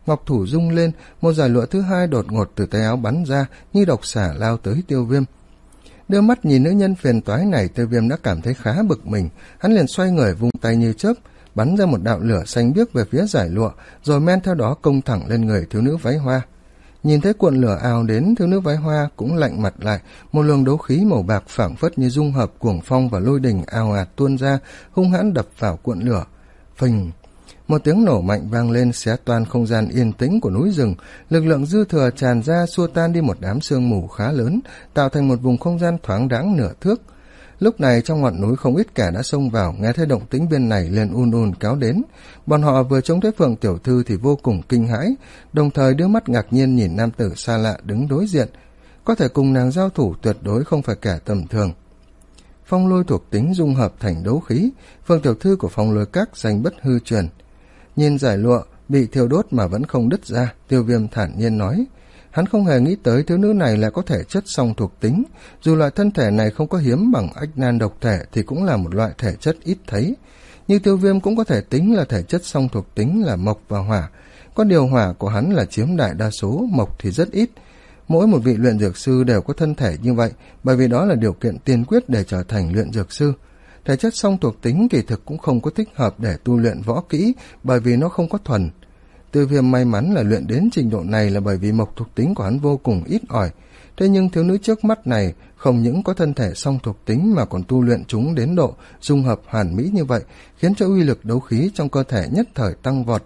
ngọc thủ rung lên, một dải lụa thứ hai đột ngột từ tay áo bắn ra, như độc xả lao tới Tiêu Viêm. Đưa mắt nhìn nữ nhân phiền toái này, Tiêu Viêm đã cảm thấy khá bực mình, hắn liền xoay người vung tay như chớp, bắn ra một đạo lửa xanh biếc về phía dải lụa, rồi men theo đó công thẳng lên người thiếu nữ váy hoa. Nhìn thấy cuộn lửa ào đến, thiếu nữ váy hoa cũng lạnh mặt lại, một luồng đấu khí màu bạc phảng phất như dung hợp cuồng phong và lôi đình ào ạt tuôn ra, hung hãn đập vào cuộn lửa. Phình! Một tiếng nổ mạnh vang lên, xé toan không gian yên tĩnh của núi rừng, lực lượng dư thừa tràn ra xua tan đi một đám sương mù khá lớn, tạo thành một vùng không gian thoáng đãng nửa thước. Lúc này trong ngọn núi không ít kẻ đã xông vào, nghe thấy động tĩnh bên này liền un un kéo đến. Bọn họ vừa trông thấy Phượng tiểu thư thì vô cùng kinh hãi, đồng thời đưa mắt ngạc nhiên nhìn nam tử xa lạ đứng đối diện. Có thể cùng nàng giao thủ tuyệt đối không phải kẻ tầm thường. Phong lôi thuộc tính dung hợp thành đấu khí, Phượng tiểu thư của Phong Lôi Các danh bất hư truyền. Nhìn giải lụa bị thiêu đốt mà vẫn không đứt ra, Tiêu Viêm thản nhiên nói. Hắn không hề nghĩ tới thiếu nữ này lại có thể chất song thuộc tính, dù loại thân thể này không có hiếm bằng ách nan độc thể thì cũng là một loại thể chất ít thấy. Như Tiêu Viêm cũng có thể tính là thể chất song thuộc tính là mộc và hỏa, có điều hỏa của hắn là chiếm đại đa số, mộc thì rất ít. Mỗi một vị luyện dược sư đều có thân thể như vậy, bởi vì đó là điều kiện tiên quyết để trở thành luyện dược sư. Thể chất song thuộc tính kỳ thực cũng không có thích hợp để tu luyện võ kỹ, bởi vì nó không có thuần. Tiêu Viêm may mắn là luyện đến trình độ này là bởi vì mộc thuộc tính của hắn vô cùng ít ỏi. Thế nhưng thiếu nữ trước mắt này không những có thân thể song thuộc tính mà còn tu luyện chúng đến độ dung hợp hoàn mỹ như vậy, khiến cho uy lực đấu khí trong cơ thể nhất thời tăng vọt.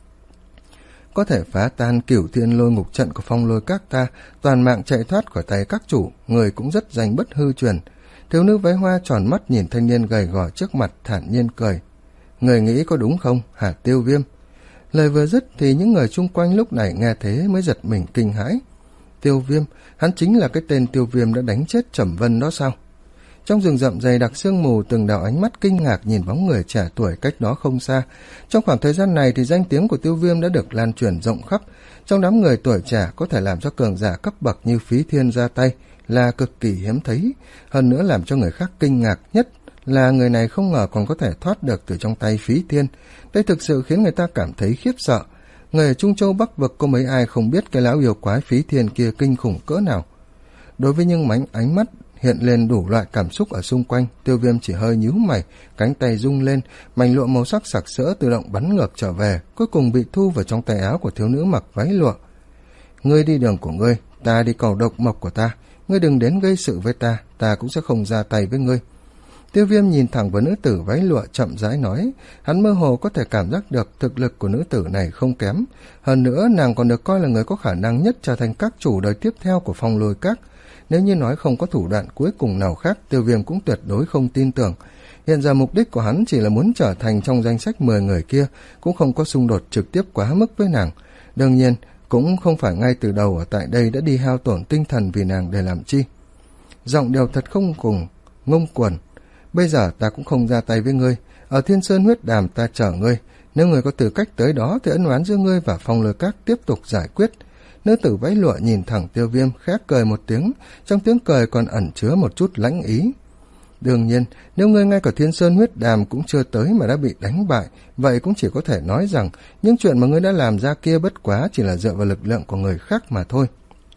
Có thể phá tan cửu thiên lôi ngục trận của Phong Lôi Các ta, toàn mạng chạy thoát khỏi tay các chủ, người cũng rất danh bất hư truyền. Thiếu nữ váy hoa tròn mắt nhìn thanh niên gầy gò trước mặt, thản nhiên cười. Người nghĩ có đúng không, hả Tiêu Viêm? Lời vừa dứt thì những người chung quanh lúc này nghe thế mới giật mình kinh hãi. Tiêu Viêm, hắn chính là cái tên Tiêu Viêm đã đánh chết Trầm Vân đó sao? Trong rừng rậm dày đặc sương mù, từng đạo ánh mắt kinh ngạc nhìn bóng người trẻ tuổi cách đó không xa. Trong khoảng thời gian này thì danh tiếng của Tiêu Viêm đã được lan truyền rộng khắp. Trong đám người tuổi trẻ có thể làm cho cường giả cấp bậc như Phí Thiên ra tay là cực kỳ hiếm thấy. Hơn nữa làm cho người khác kinh ngạc nhất là người này không ngờ còn có thể thoát được từ trong tay Phí Thiên. Đây thực sự khiến người ta cảm thấy khiếp sợ. Người ở Trung Châu Bắc Vực có mấy ai không biết cái lão yêu quái Phí Thiên kia kinh khủng cỡ nào. Đối với những mảnh ánh mắt hiện lên đủ loại cảm xúc ở xung quanh, Tiêu Viêm chỉ hơi nhíu mày, cánh tay rung lên, mảnh lụa màu sắc sặc sỡ tự động bắn ngược trở về, cuối cùng bị thu vào trong tay áo của thiếu nữ mặc váy lụa. Ngươi đi đường của ngươi, ta đi cầu độc mộc của ta, ngươi đừng đến gây sự với ta, ta cũng sẽ không ra tay với ngươi. Tiêu Viêm nhìn thẳng vào nữ tử váy lụa chậm rãi nói, hắn mơ hồ có thể cảm giác được thực lực của nữ tử này không kém, hơn nữa nàng còn được coi là người có khả năng nhất trở thành các chủ đời tiếp theo của Phong Lôi Các. Nếu như nói không có thủ đoạn cuối cùng nào khác, Tiêu Viêm cũng tuyệt đối không tin tưởng. Hiện giờ mục đích của hắn chỉ là muốn trở thành trong danh sách mười người kia, cũng không có xung đột trực tiếp quá mức với nàng. Đương nhiên, cũng không phải ngay từ đầu ở tại đây đã đi hao tổn tinh thần vì nàng để làm chi. Giọng đều thật không cùng, ngông cuồng. Bây giờ ta cũng không ra tay với ngươi, ở Thiên Sơn Huyết Đàm ta chờ ngươi, nếu ngươi có tư cách tới đó thì ân oán giữa ngươi và Phong Lôi Các tiếp tục giải quyết. Nữ tử váy lụa nhìn thẳng Tiêu Viêm, khẽ cười một tiếng, trong tiếng cười còn ẩn chứa một chút lãnh ý. Đương nhiên, nếu ngươi ngay cả Thiên Sơn Huyết Đàm cũng chưa tới mà đã bị đánh bại, vậy cũng chỉ có thể nói rằng những chuyện mà ngươi đã làm ra kia bất quá chỉ là dựa vào lực lượng của người khác mà thôi.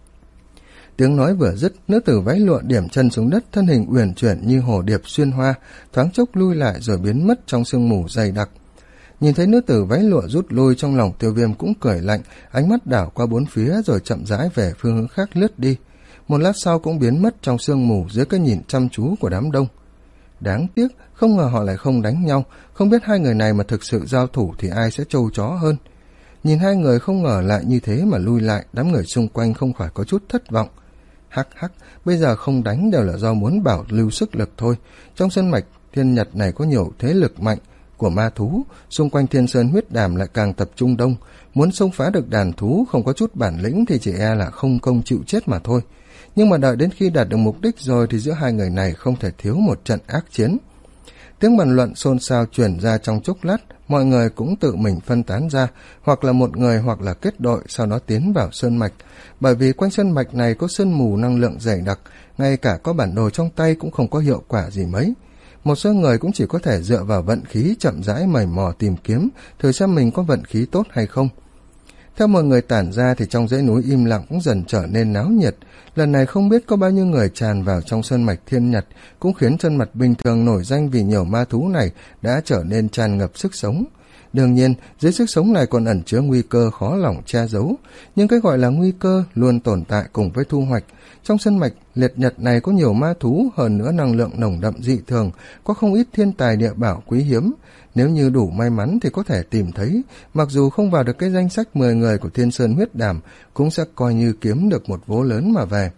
Tiếng nói vừa dứt, nữ tử váy lụa điểm chân xuống đất, thân hình uyển chuyển như hồ điệp xuyên hoa, thoáng chốc lui lại rồi biến mất trong sương mù dày đặc. Nhìn thấy nữ tử váy lụa rút lui, trong lòng Tiêu Viêm cũng cười lạnh, ánh mắt đảo qua bốn phía rồi chậm rãi về phương hướng khác lướt đi. Một lát sau cũng biến mất trong sương mù dưới cái nhìn chăm chú của đám đông. Đáng tiếc, không ngờ họ lại không đánh nhau, không biết hai người này mà thực sự giao thủ thì ai sẽ trâu chó hơn. Nhìn hai người không ngờ lại như thế mà lui lại, đám người xung quanh không khỏi có chút thất vọng. Hắc hắc, bây giờ không đánh đều là do muốn bảo lưu sức lực thôi. Trong sân mạch Thiên Nhật này có nhiều thế lực mạnh của ma thú, xung quanh Thiên Sơn Huyết Đàm lại càng tập trung đông, muốn xông phá được đàn thú không có chút bản lĩnh thì chỉ e là không công chịu chết mà thôi. Nhưng mà đợi đến khi đạt được mục đích rồi thì giữa hai người này không thể thiếu một trận ác chiến. Tiếng bàn luận xôn xao truyền ra trong chốc lát, mọi người cũng tự mình phân tán ra, hoặc là một người hoặc là kết đội, sau đó tiến vào sơn mạch. Bởi vì quanh sơn mạch này có sương mù năng lượng dày đặc, ngay cả có bản đồ trong tay cũng không có hiệu quả gì mấy. Một số người cũng chỉ có thể dựa vào vận khí chậm rãi mày mò tìm kiếm, thử xem mình có vận khí tốt hay không. Theo mọi người tản ra thì trong dãy núi im lặng cũng dần trở nên náo nhiệt. Lần này không biết có bao nhiêu người tràn vào trong sơn mạch thiên nhật, cũng khiến chân mạch bình thường nổi danh vì nhiều ma thú này đã trở nên tràn ngập sức sống. Đương nhiên, dưới sức sống này còn ẩn chứa nguy cơ khó lòng che giấu, nhưng cái gọi là nguy cơ luôn tồn tại cùng với thu hoạch. Trong sơn mạch liệt nhật này có nhiều ma thú, hơn nữa năng lượng nồng đậm dị thường, có không ít thiên tài địa bảo quý hiếm. Nếu như đủ may mắn thì có thể tìm thấy, mặc dù không vào được cái danh sách mười người của Thiên Sơn huyết đàm, cũng sẽ coi như kiếm được một vố lớn mà về.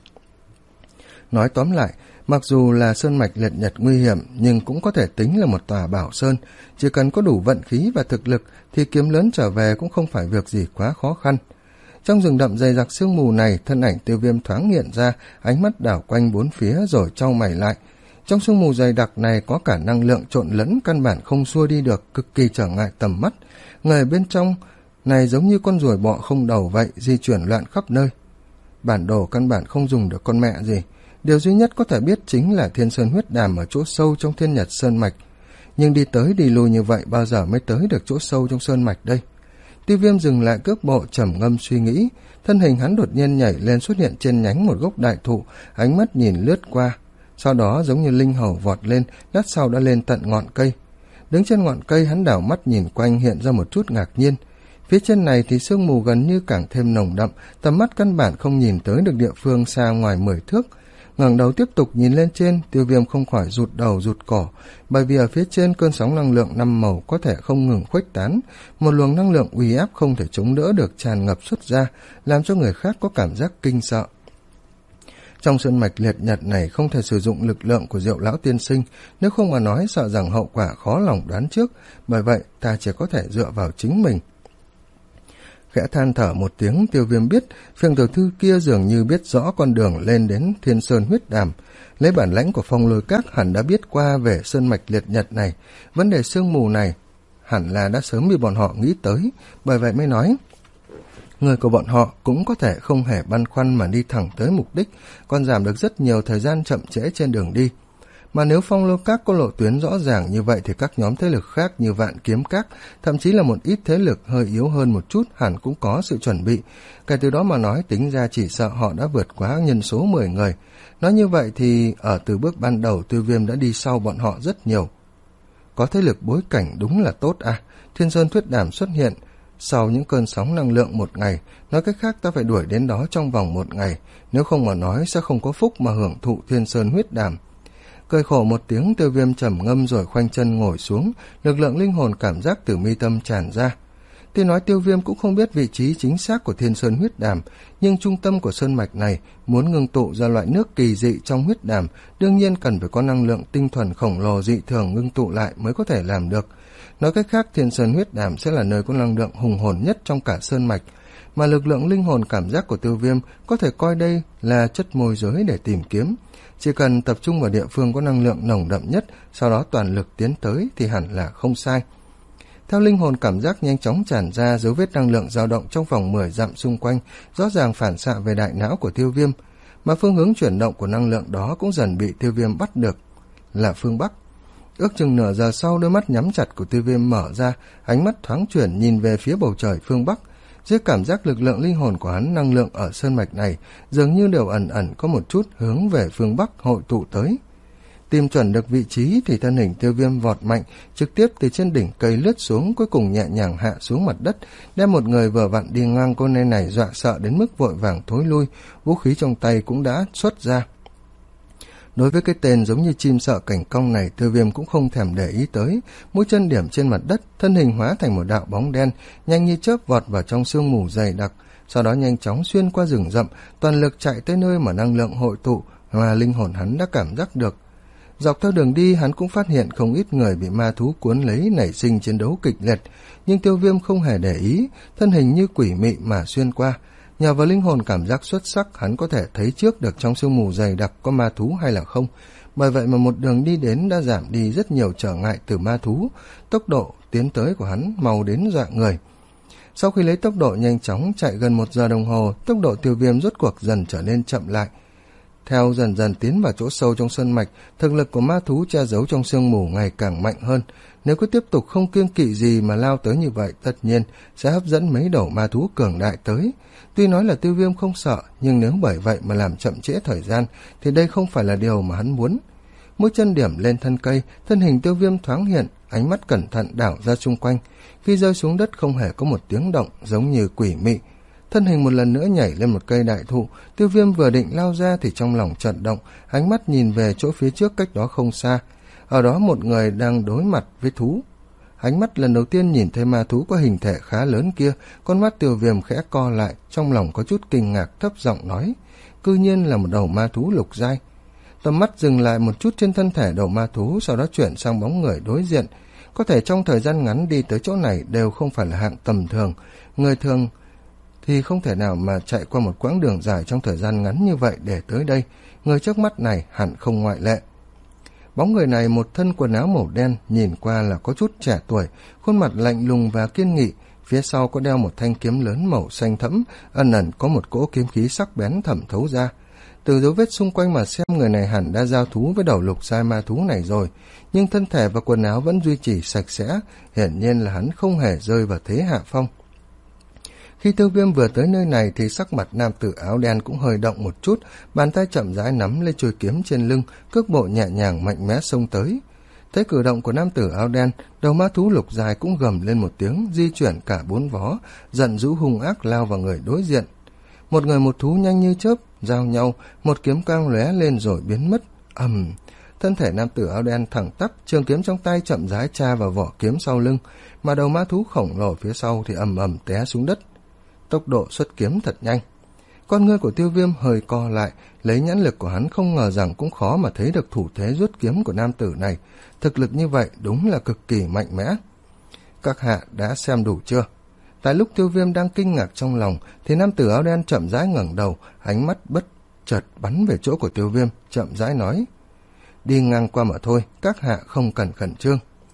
Nói tóm lại, mặc dù là sơn mạch liệt nhật nguy hiểm, nhưng cũng có thể tính là một tòa bảo sơn. Chỉ cần có đủ vận khí và thực lực thì kiếm lớn trở về cũng không phải việc gì quá khó khăn. Trong rừng đậm dày đặc sương mù này, thân ảnh Tiêu Viêm thoáng hiện ra, ánh mắt đảo quanh bốn phía rồi chau mày lại. Trong sương mù dày đặc này có cả năng lượng trộn lẫn, căn bản không xua đi được, cực kỳ trở ngại tầm mắt. Người bên trong này giống như con ruồi bọ không đầu vậy, di chuyển loạn khắp nơi. Bản đồ căn bản không dùng được con mẹ gì. Điều duy nhất có thể biết chính là Thiên Sơn huyết đàm ở chỗ sâu trong Thiên Nhật Sơn Mạch. Nhưng đi tới đi lui như vậy bao giờ mới tới được chỗ sâu trong Sơn Mạch đây? Tiêu Viêm dừng lại cước bộ, trầm ngâm suy nghĩ. Thân hình hắn đột nhiên nhảy lên, xuất hiện trên nhánh một gốc đại thụ, ánh mắt nhìn lướt qua. Sau đó giống như linh hầu vọt lên, lát sau đã lên tận ngọn cây. Đứng trên ngọn cây, hắn đảo mắt nhìn quanh, hiện ra một chút ngạc nhiên. Phía trên này thì sương mù gần như càng thêm nồng đậm, tầm mắt căn bản không nhìn tới được địa phương xa ngoài mười thước. Ngẩng đầu tiếp tục nhìn lên trên, Tiêu Viêm không khỏi rụt đầu rụt cổ, bởi vì ở phía trên cơn sóng năng lượng năm màu có thể không ngừng khuếch tán, một luồng năng lượng uy áp không thể chống đỡ được tràn ngập xuất ra, làm cho người khác có cảm giác kinh sợ. Trong sơn mạch liệt nhật này không thể sử dụng lực lượng của Diệu lão tiên sinh, nếu không mà nói sợ rằng hậu quả khó lòng đoán trước, bởi vậy ta chỉ có thể dựa vào chính mình. Khẽ than thở một tiếng, Tiêu Viêm biết Phiền tiểu thư kia dường như biết rõ con đường lên đến Thiên Sơn huyết đàm. Lấy bản lãnh của Phong Lôi Các hẳn đã biết qua về sơn mạch liệt nhật này, vấn đề sương mù này hẳn là đã sớm bị bọn họ nghĩ tới, bởi vậy mới nói người của bọn họ cũng có thể không hề băn khoăn mà đi thẳng tới mục đích, còn giảm được rất nhiều thời gian chậm trễ trên đường đi. Mà nếu Phong Lôi Các có lộ tuyến rõ ràng như vậy thì các nhóm thế lực khác như Vạn Kiếm Các, thậm chí là một ít thế lực hơi yếu hơn một chút hẳn cũng có sự chuẩn bị. Kể từ đó mà nói, tính ra chỉ sợ họ đã vượt quá nhân số mười người. Nói như vậy thì ở từ bước ban đầu Tiêu Viêm đã đi sau bọn họ rất nhiều. Có thế lực bối cảnh đúng là tốt à. Thiên Sơn Thuyết Đàm xuất hiện sau những cơn sóng năng lượng một ngày, nói cách khác ta phải đuổi đến đó trong vòng một ngày, nếu không mà nói sẽ không có phúc mà hưởng thụ Thiên Sơn huyết đàm. Cười khổ một tiếng, Tiêu Viêm trầm ngâm rồi khoanh chân ngồi xuống, lực lượng linh hồn cảm giác từ mi tâm tràn ra. Tuy nói Tiêu Viêm cũng không biết vị trí chính xác của Thiên Sơn huyết đàm, nhưng trung tâm của sơn mạch này muốn ngưng tụ ra loại nước kỳ dị trong huyết đàm, đương nhiên cần phải có năng lượng tinh thuần khổng lồ dị thường ngưng tụ lại mới có thể làm được. Nói cách khác, Thiên Sơn huyết đàm sẽ là nơi có năng lượng hùng hồn nhất trong cả sơn mạch, mà lực lượng linh hồn cảm giác của Tiêu Viêm có thể coi đây là chất môi giới để tìm kiếm. Chỉ cần tập trung vào địa phương có năng lượng nồng đậm nhất, sau đó toàn lực tiến tới thì hẳn là không sai. Theo linh hồn cảm giác nhanh chóng tràn ra, dấu vết năng lượng dao động trong vòng mười dặm xung quanh rõ ràng phản xạ về đại não của Tiêu Viêm, mà phương hướng chuyển động của năng lượng đó cũng dần bị Tiêu Viêm bắt được, là phương Bắc. Ước chừng nửa giờ sau, đôi mắt nhắm chặt của Tiêu Viêm mở ra, ánh mắt thoáng chuyển nhìn về phía bầu trời phương Bắc. Dưới cảm giác lực lượng linh hồn của hắn, năng lượng ở sơn mạch này dường như đều ẩn ẩn có một chút hướng về phương Bắc hội tụ tới. Tìm chuẩn được vị trí thì thân hình Tiêu Viêm vọt mạnh, trực tiếp từ trên đỉnh cây lướt xuống, cuối cùng nhẹ nhàng hạ xuống mặt đất, đem một người vừa vặn đi ngang con nơi này dọa sợ đến mức vội vàng thối lui, vũ khí trong tay cũng đã xuất ra. Đối với cái tên giống như chim sợ cảnh cong này, Tiêu Viêm cũng không thèm để ý tới, mũi chân điểm trên mặt đất, thân hình hóa thành một đạo bóng đen, nhanh như chớp vọt vào trong sương mù dày đặc, sau đó nhanh chóng xuyên qua rừng rậm, toàn lực chạy tới nơi mà năng lượng hội tụ mà linh hồn hắn đã cảm giác được. Dọc theo đường đi, hắn cũng phát hiện không ít người bị ma thú cuốn lấy nảy sinh chiến đấu kịch liệt, nhưng Tiêu Viêm không hề để ý, thân hình như quỷ mị mà xuyên qua. Nhờ vào linh hồn cảm giác xuất sắc, hắn có thể thấy trước được trong sương mù dày đặc có ma thú hay là không. Bởi vậy mà một đường đi đến đã giảm đi rất nhiều trở ngại từ ma thú, tốc độ tiến tới của hắn mau đến dọa người. Sau khi lấy tốc độ nhanh chóng chạy gần một giờ đồng hồ, tốc độ Tiêu Viêm rốt cuộc dần trở nên chậm lại. Theo dần dần tiến vào chỗ sâu trong sơn mạch, thực lực của ma thú che giấu trong sương mù ngày càng mạnh hơn. Nếu cứ tiếp tục không kiêng kỵ gì mà lao tới như vậy, tất nhiên sẽ hấp dẫn mấy đầu ma thú cường đại tới. Tuy nói là Tiêu Viêm không sợ, nhưng nếu bởi vậy mà làm chậm trễ thời gian, thì đây không phải là điều mà hắn muốn. Mũi chân điểm lên thân cây, thân hình Tiêu Viêm thoáng hiện, ánh mắt cẩn thận đảo ra xung quanh. Khi rơi xuống đất không hề có một tiếng động, giống như quỷ mị. Thân hình một lần nữa nhảy lên một cây đại thụ, Tiêu Viêm vừa định lao ra thì trong lòng chợt động, ánh mắt nhìn về chỗ phía trước cách đó không xa. Ở đó một người đang đối mặt với thú. Ánh mắt lần đầu tiên nhìn thấy ma thú có hình thể khá lớn kia, con mắt Tiêu Viêm khẽ co lại, trong lòng có chút kinh ngạc, thấp giọng nói, cư nhiên là một đầu ma thú lục giai. Tầm mắt dừng lại một chút trên thân thể đầu ma thú, sau đó chuyển sang bóng người đối diện. Có thể trong thời gian ngắn đi tới chỗ này đều không phải là hạng tầm thường, người thường thì không thể nào mà chạy qua một quãng đường dài trong thời gian ngắn như vậy để tới đây. Người trước mắt này hẳn không ngoại lệ. Bóng người này một thân quần áo màu đen, nhìn qua là có chút trẻ tuổi, khuôn mặt lạnh lùng và kiên nghị, phía sau có đeo một thanh kiếm lớn màu xanh thẫm, ẩn ẩn có một cỗ kiếm khí sắc bén thẩm thấu ra. Từ dấu vết xung quanh mà xem, người này hẳn đã giao thú với đầu lục giai ma thú này rồi, nhưng thân thể và quần áo vẫn duy trì sạch sẽ, hiển nhiên là hắn không hề rơi vào thế hạ phong. Khi Tiêu Viêm vừa tới nơi này thì sắc mặt nam tử áo đen cũng hơi động một chút, bàn tay chậm rãi nắm lấy chuôi kiếm trên lưng, cước bộ nhẹ nhàng mạnh mẽ xông tới. Thấy cử động của nam tử áo đen, đầu ma thú lục dài cũng gầm lên một tiếng, di chuyển cả bốn vó, giận dữ hung ác lao vào người đối diện. Một người một thú nhanh như chớp, giao nhau, một kiếm quang lóe lên rồi biến mất. Ầm, thân thể nam tử áo đen thẳng tắp, trường kiếm trong tay chậm rãi tra vào vỏ kiếm sau lưng, mà đầu ma thú khổng lồ phía sau thì ầm ầm té xuống đất. Tốc độ xuất kiếm thật nhanh. Con ngươi của Tiêu Viêm hơi co lại, lấy nhãn lực của hắn không ngờ rằng cũng khó mà thấy được thủ thế rút kiếm của nam tử này. Thực lực như vậy đúng là cực kỳ mạnh mẽ. Các hạ đã xem đủ chưa? Tại lúc Tiêu Viêm đang kinh ngạc trong lòng thì nam tử áo đen chậm rãi ngẩng đầu, ánh mắt bất chợt bắn về chỗ của Tiêu Viêm, chậm rãi nói, đi ngang qua mà thôi, các hạ không cần khẩn trương.